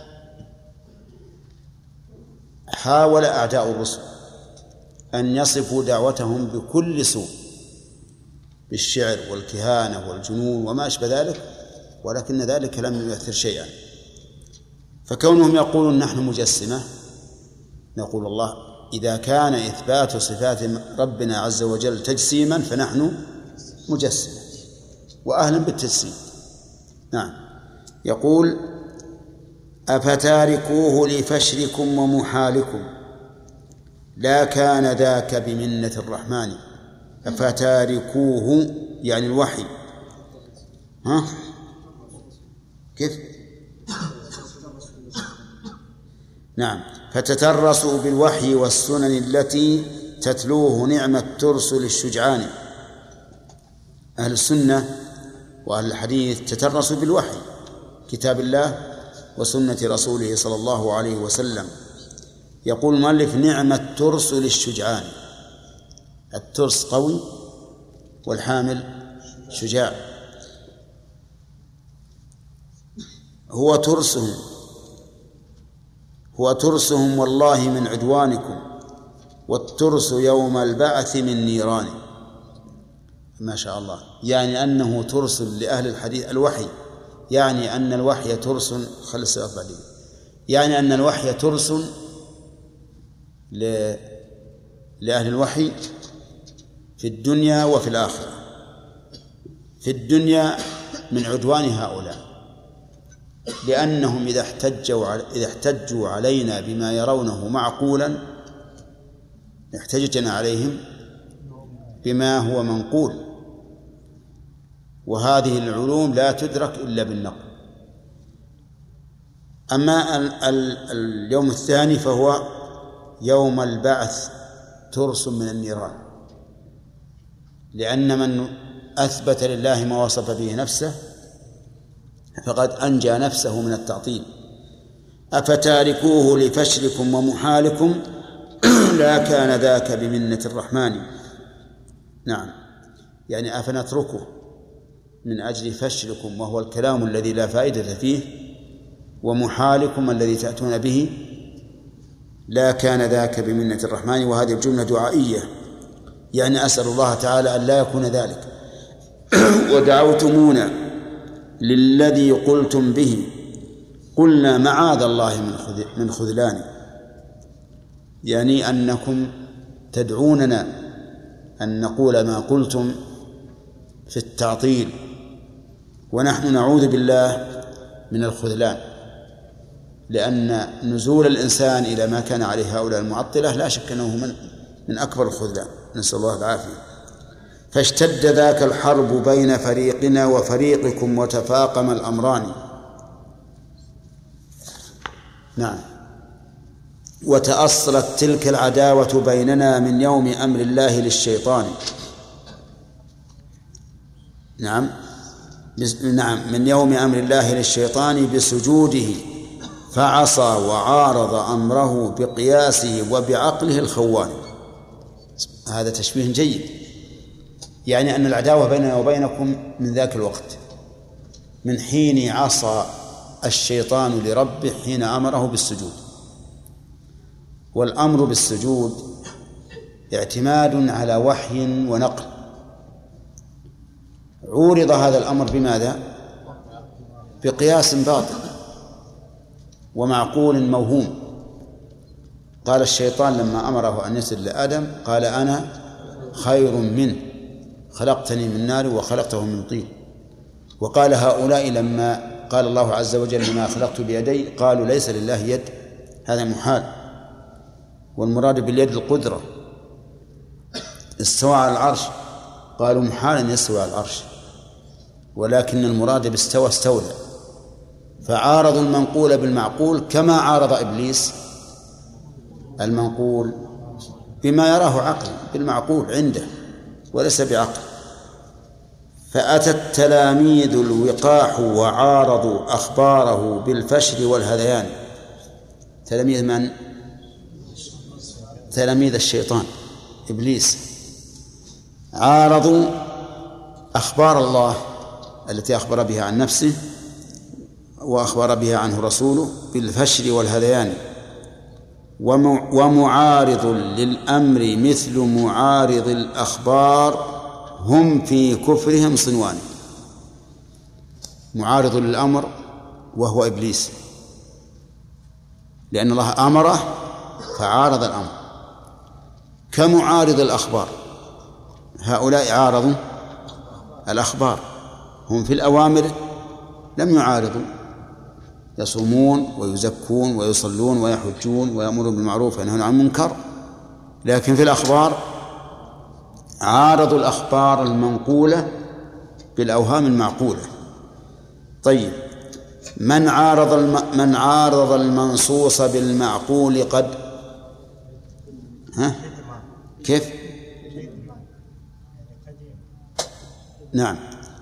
حاول أعداء الرسل أن يصفوا دعوتهم بكل سوء، بالشعر والكهانة والجنون وما أشبه ذلك، ولكن ذلك لم يؤثر شيئا. فكونهم يقولون نحن مجسمة، نقول الله إذا كان إثبات صفات ربنا عز وجل تجسيما فنحن مجسمة وأهلا بالتجسيم. نعم. يقول أفتاركوه لفشركم ومحالكم لا كان ذاك بمنة الرحمن. أفتاركوه يعني الوحي. كيف؟ نعم. فتترسوا بالوحي والسنن التي تتلوه نعم الترس للشجعان. أهل السنة وأهل الحديث تترسوا بالوحي، كتاب الله وسنة رسوله صلى الله عليه وسلم. يقول المؤلف نعم الترس للشجعان. الترس قوي والحامل شجاع. هو ترسهم والله من عدوانكم والترس يوم البعث من نيران. ما شاء الله. يعني أنه ترس لأهل الحديث الوحي، يعني أن الوحي ترس يعني أن الوحي ترس لأهل الوحي في الدنيا وفي الآخرة. في الدنيا من عدوان هؤلاء، لأنهم إذا احتجوا علينا بما يرونه معقولا احتجنا عليهم بما هو منقول، وهذه العلوم لا تدرك إلا بالنقل. أما اليوم الثاني فهو يوم البعث ترس من النيران، لأن من أثبت لله ما وصف به نفسه فقد أنجى نفسه من التعطيل. أفتاركوه لفشلكم ومحالكم لا كان ذاك بمنة الرحمن. نعم، يعني أفنتركه من أجل فشلكم وهو الكلام الذي لا فائدة فيه، ومحالكم الذي تأتون به لا كان ذاك بمنة الرحمن. وهذه الجملة دعائية، يعني أسأل الله تعالى أن لا يكون ذلك. ودعوتمونا للذي قلتم به قلنا معاذ الله من خذلان، يعني أنكم تدعوننا أن نقول ما قلتم في التعطيل، ونحن نعوذ بالله من الخذلان، لأن نزول الإنسان إلى ما كان عليه هؤلاء المعطلة لا شك أنه من أكبر الخذلان، نسأل الله العافية. فاشتد ذاك الحرب بين فريقنا وفريقكم وتفاقم الأمران. نعم، وتأصلت تلك العداوة بيننا من يوم أمر الله للشيطان. نعم من يوم أمر الله للشيطان بسجوده فعصى وعارض أمره بقياسه وبعقله الخوان. هذا تشبيه جيد، يعني أن العداوة بيننا وبينكم من ذاك الوقت، من حين عصى الشيطان لربه حين أمره بالسجود. والأمر بالسجود اعتماد على وحي ونقل. عورض هذا الأمر بماذا؟ بقياس باطل ومعقول موهوم. قال الشيطان لما أمره أن يسجد لآدم قال أنا خير منه خلقتني من نار وخلقته من طين. وقال هؤلاء لما قال الله عز وجل لما خلقت بيدي قالوا ليس لله يد، هذا محال، والمراد باليد القدرة. استوى على العرش قالوا محال أن يستوى على العرش، ولكن المراد باستوى استولى. فعارضوا المنقول بالمعقول كما عارض إبليس المنقول بما يراه عقل بالمعقول عنده وليس بعقل. فأتى التلاميذ الوقاح وعارضوا أخباره بالفشل والهذيان. تلاميذ من؟ تلاميذ الشيطان إبليس. عارضوا أخبار الله التي أخبر بها عن نفسه وأخبر بها عنه رسوله بالفشل والهذيان. ومعارض للأمر مثل معارض الأخبار هم في كفرهم صنوان. معارض للأمر وهو إبليس، لأن الله أمره فعارض الأمر، كمعارض الأخبار. هؤلاء عارضوا الأخبار، هم في الأوامر لم يعارضوا، يصومون ويزكون ويصلون ويحجون ويأمرون بالمعروف وينهون عن المنكر، لكن في الأخبار عارضوا الأخبار المنقولة بالأوهام المعقولة. طيب، من عارض المنصوص بالمعقول قد كيف؟ نعم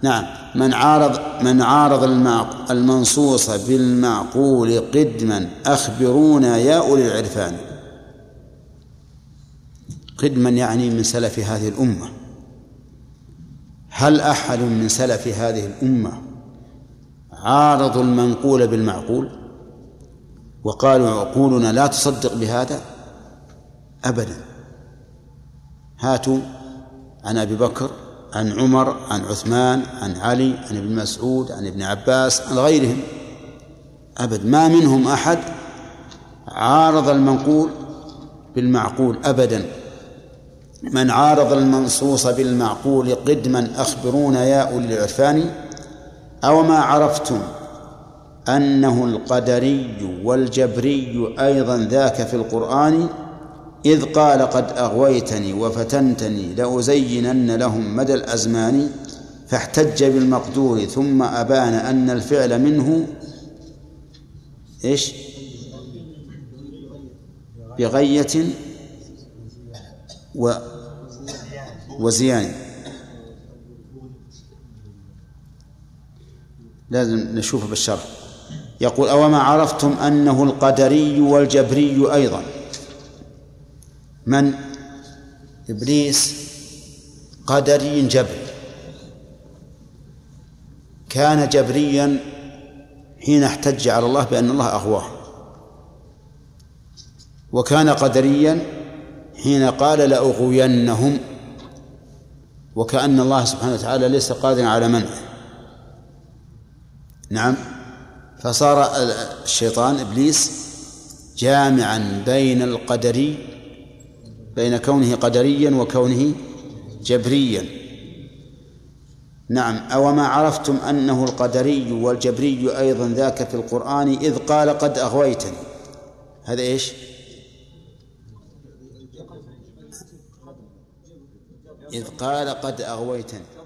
من عارض المنصوص بالمعقول قدما أخبرونا يا أولي العرفان. قدما يعني من سلف هذه الأمة. هل أحد من سلف هذه الأمة عارضوا المنقول بالمعقول وقالوا عقولنا لا تصدق بهذا؟ أبدا. هاتوا عن أبي بكر، عن عمر، عن عثمان، عن علي، عن ابن مسعود، عن ابن عباس، عن غيرهم، أبد ما منهم أحد عارض المنقول بالمعقول أبدا. من عارض المنصوص بالمعقول قدما أخبرونا يا أولي العرفان أو ما عرفتم أنه القدري والجبري أيضا ذاك في القرآن إذ قال قد أغويتني وفتنتني لأزينن لهم مدى الأزمان فاحتج بالمقدور ثم أبان أن الفعل منه إيش بغية وزيان. لازم نشوفه بالشرح. يقول أو ما عرفتم أنه القدري والجبري أيضا. من؟ إبليس قدري جبري، كان جبريا حين احتج على الله بأن الله أغواه، وكان قدريا حين قال لأغوينهم، وكأن الله سبحانه وتعالى ليس قادرا على منعه. نعم، فصار الشيطان إبليس جامعا بين القدري، بين كونه قدريا وكونه جبريا. نعم، أو ما عرفتم أنه القدري والجبري أيضا ذاك في القرآن إذ قال قد أغويتني. هذا إيش؟ إذ قال قد أغويتني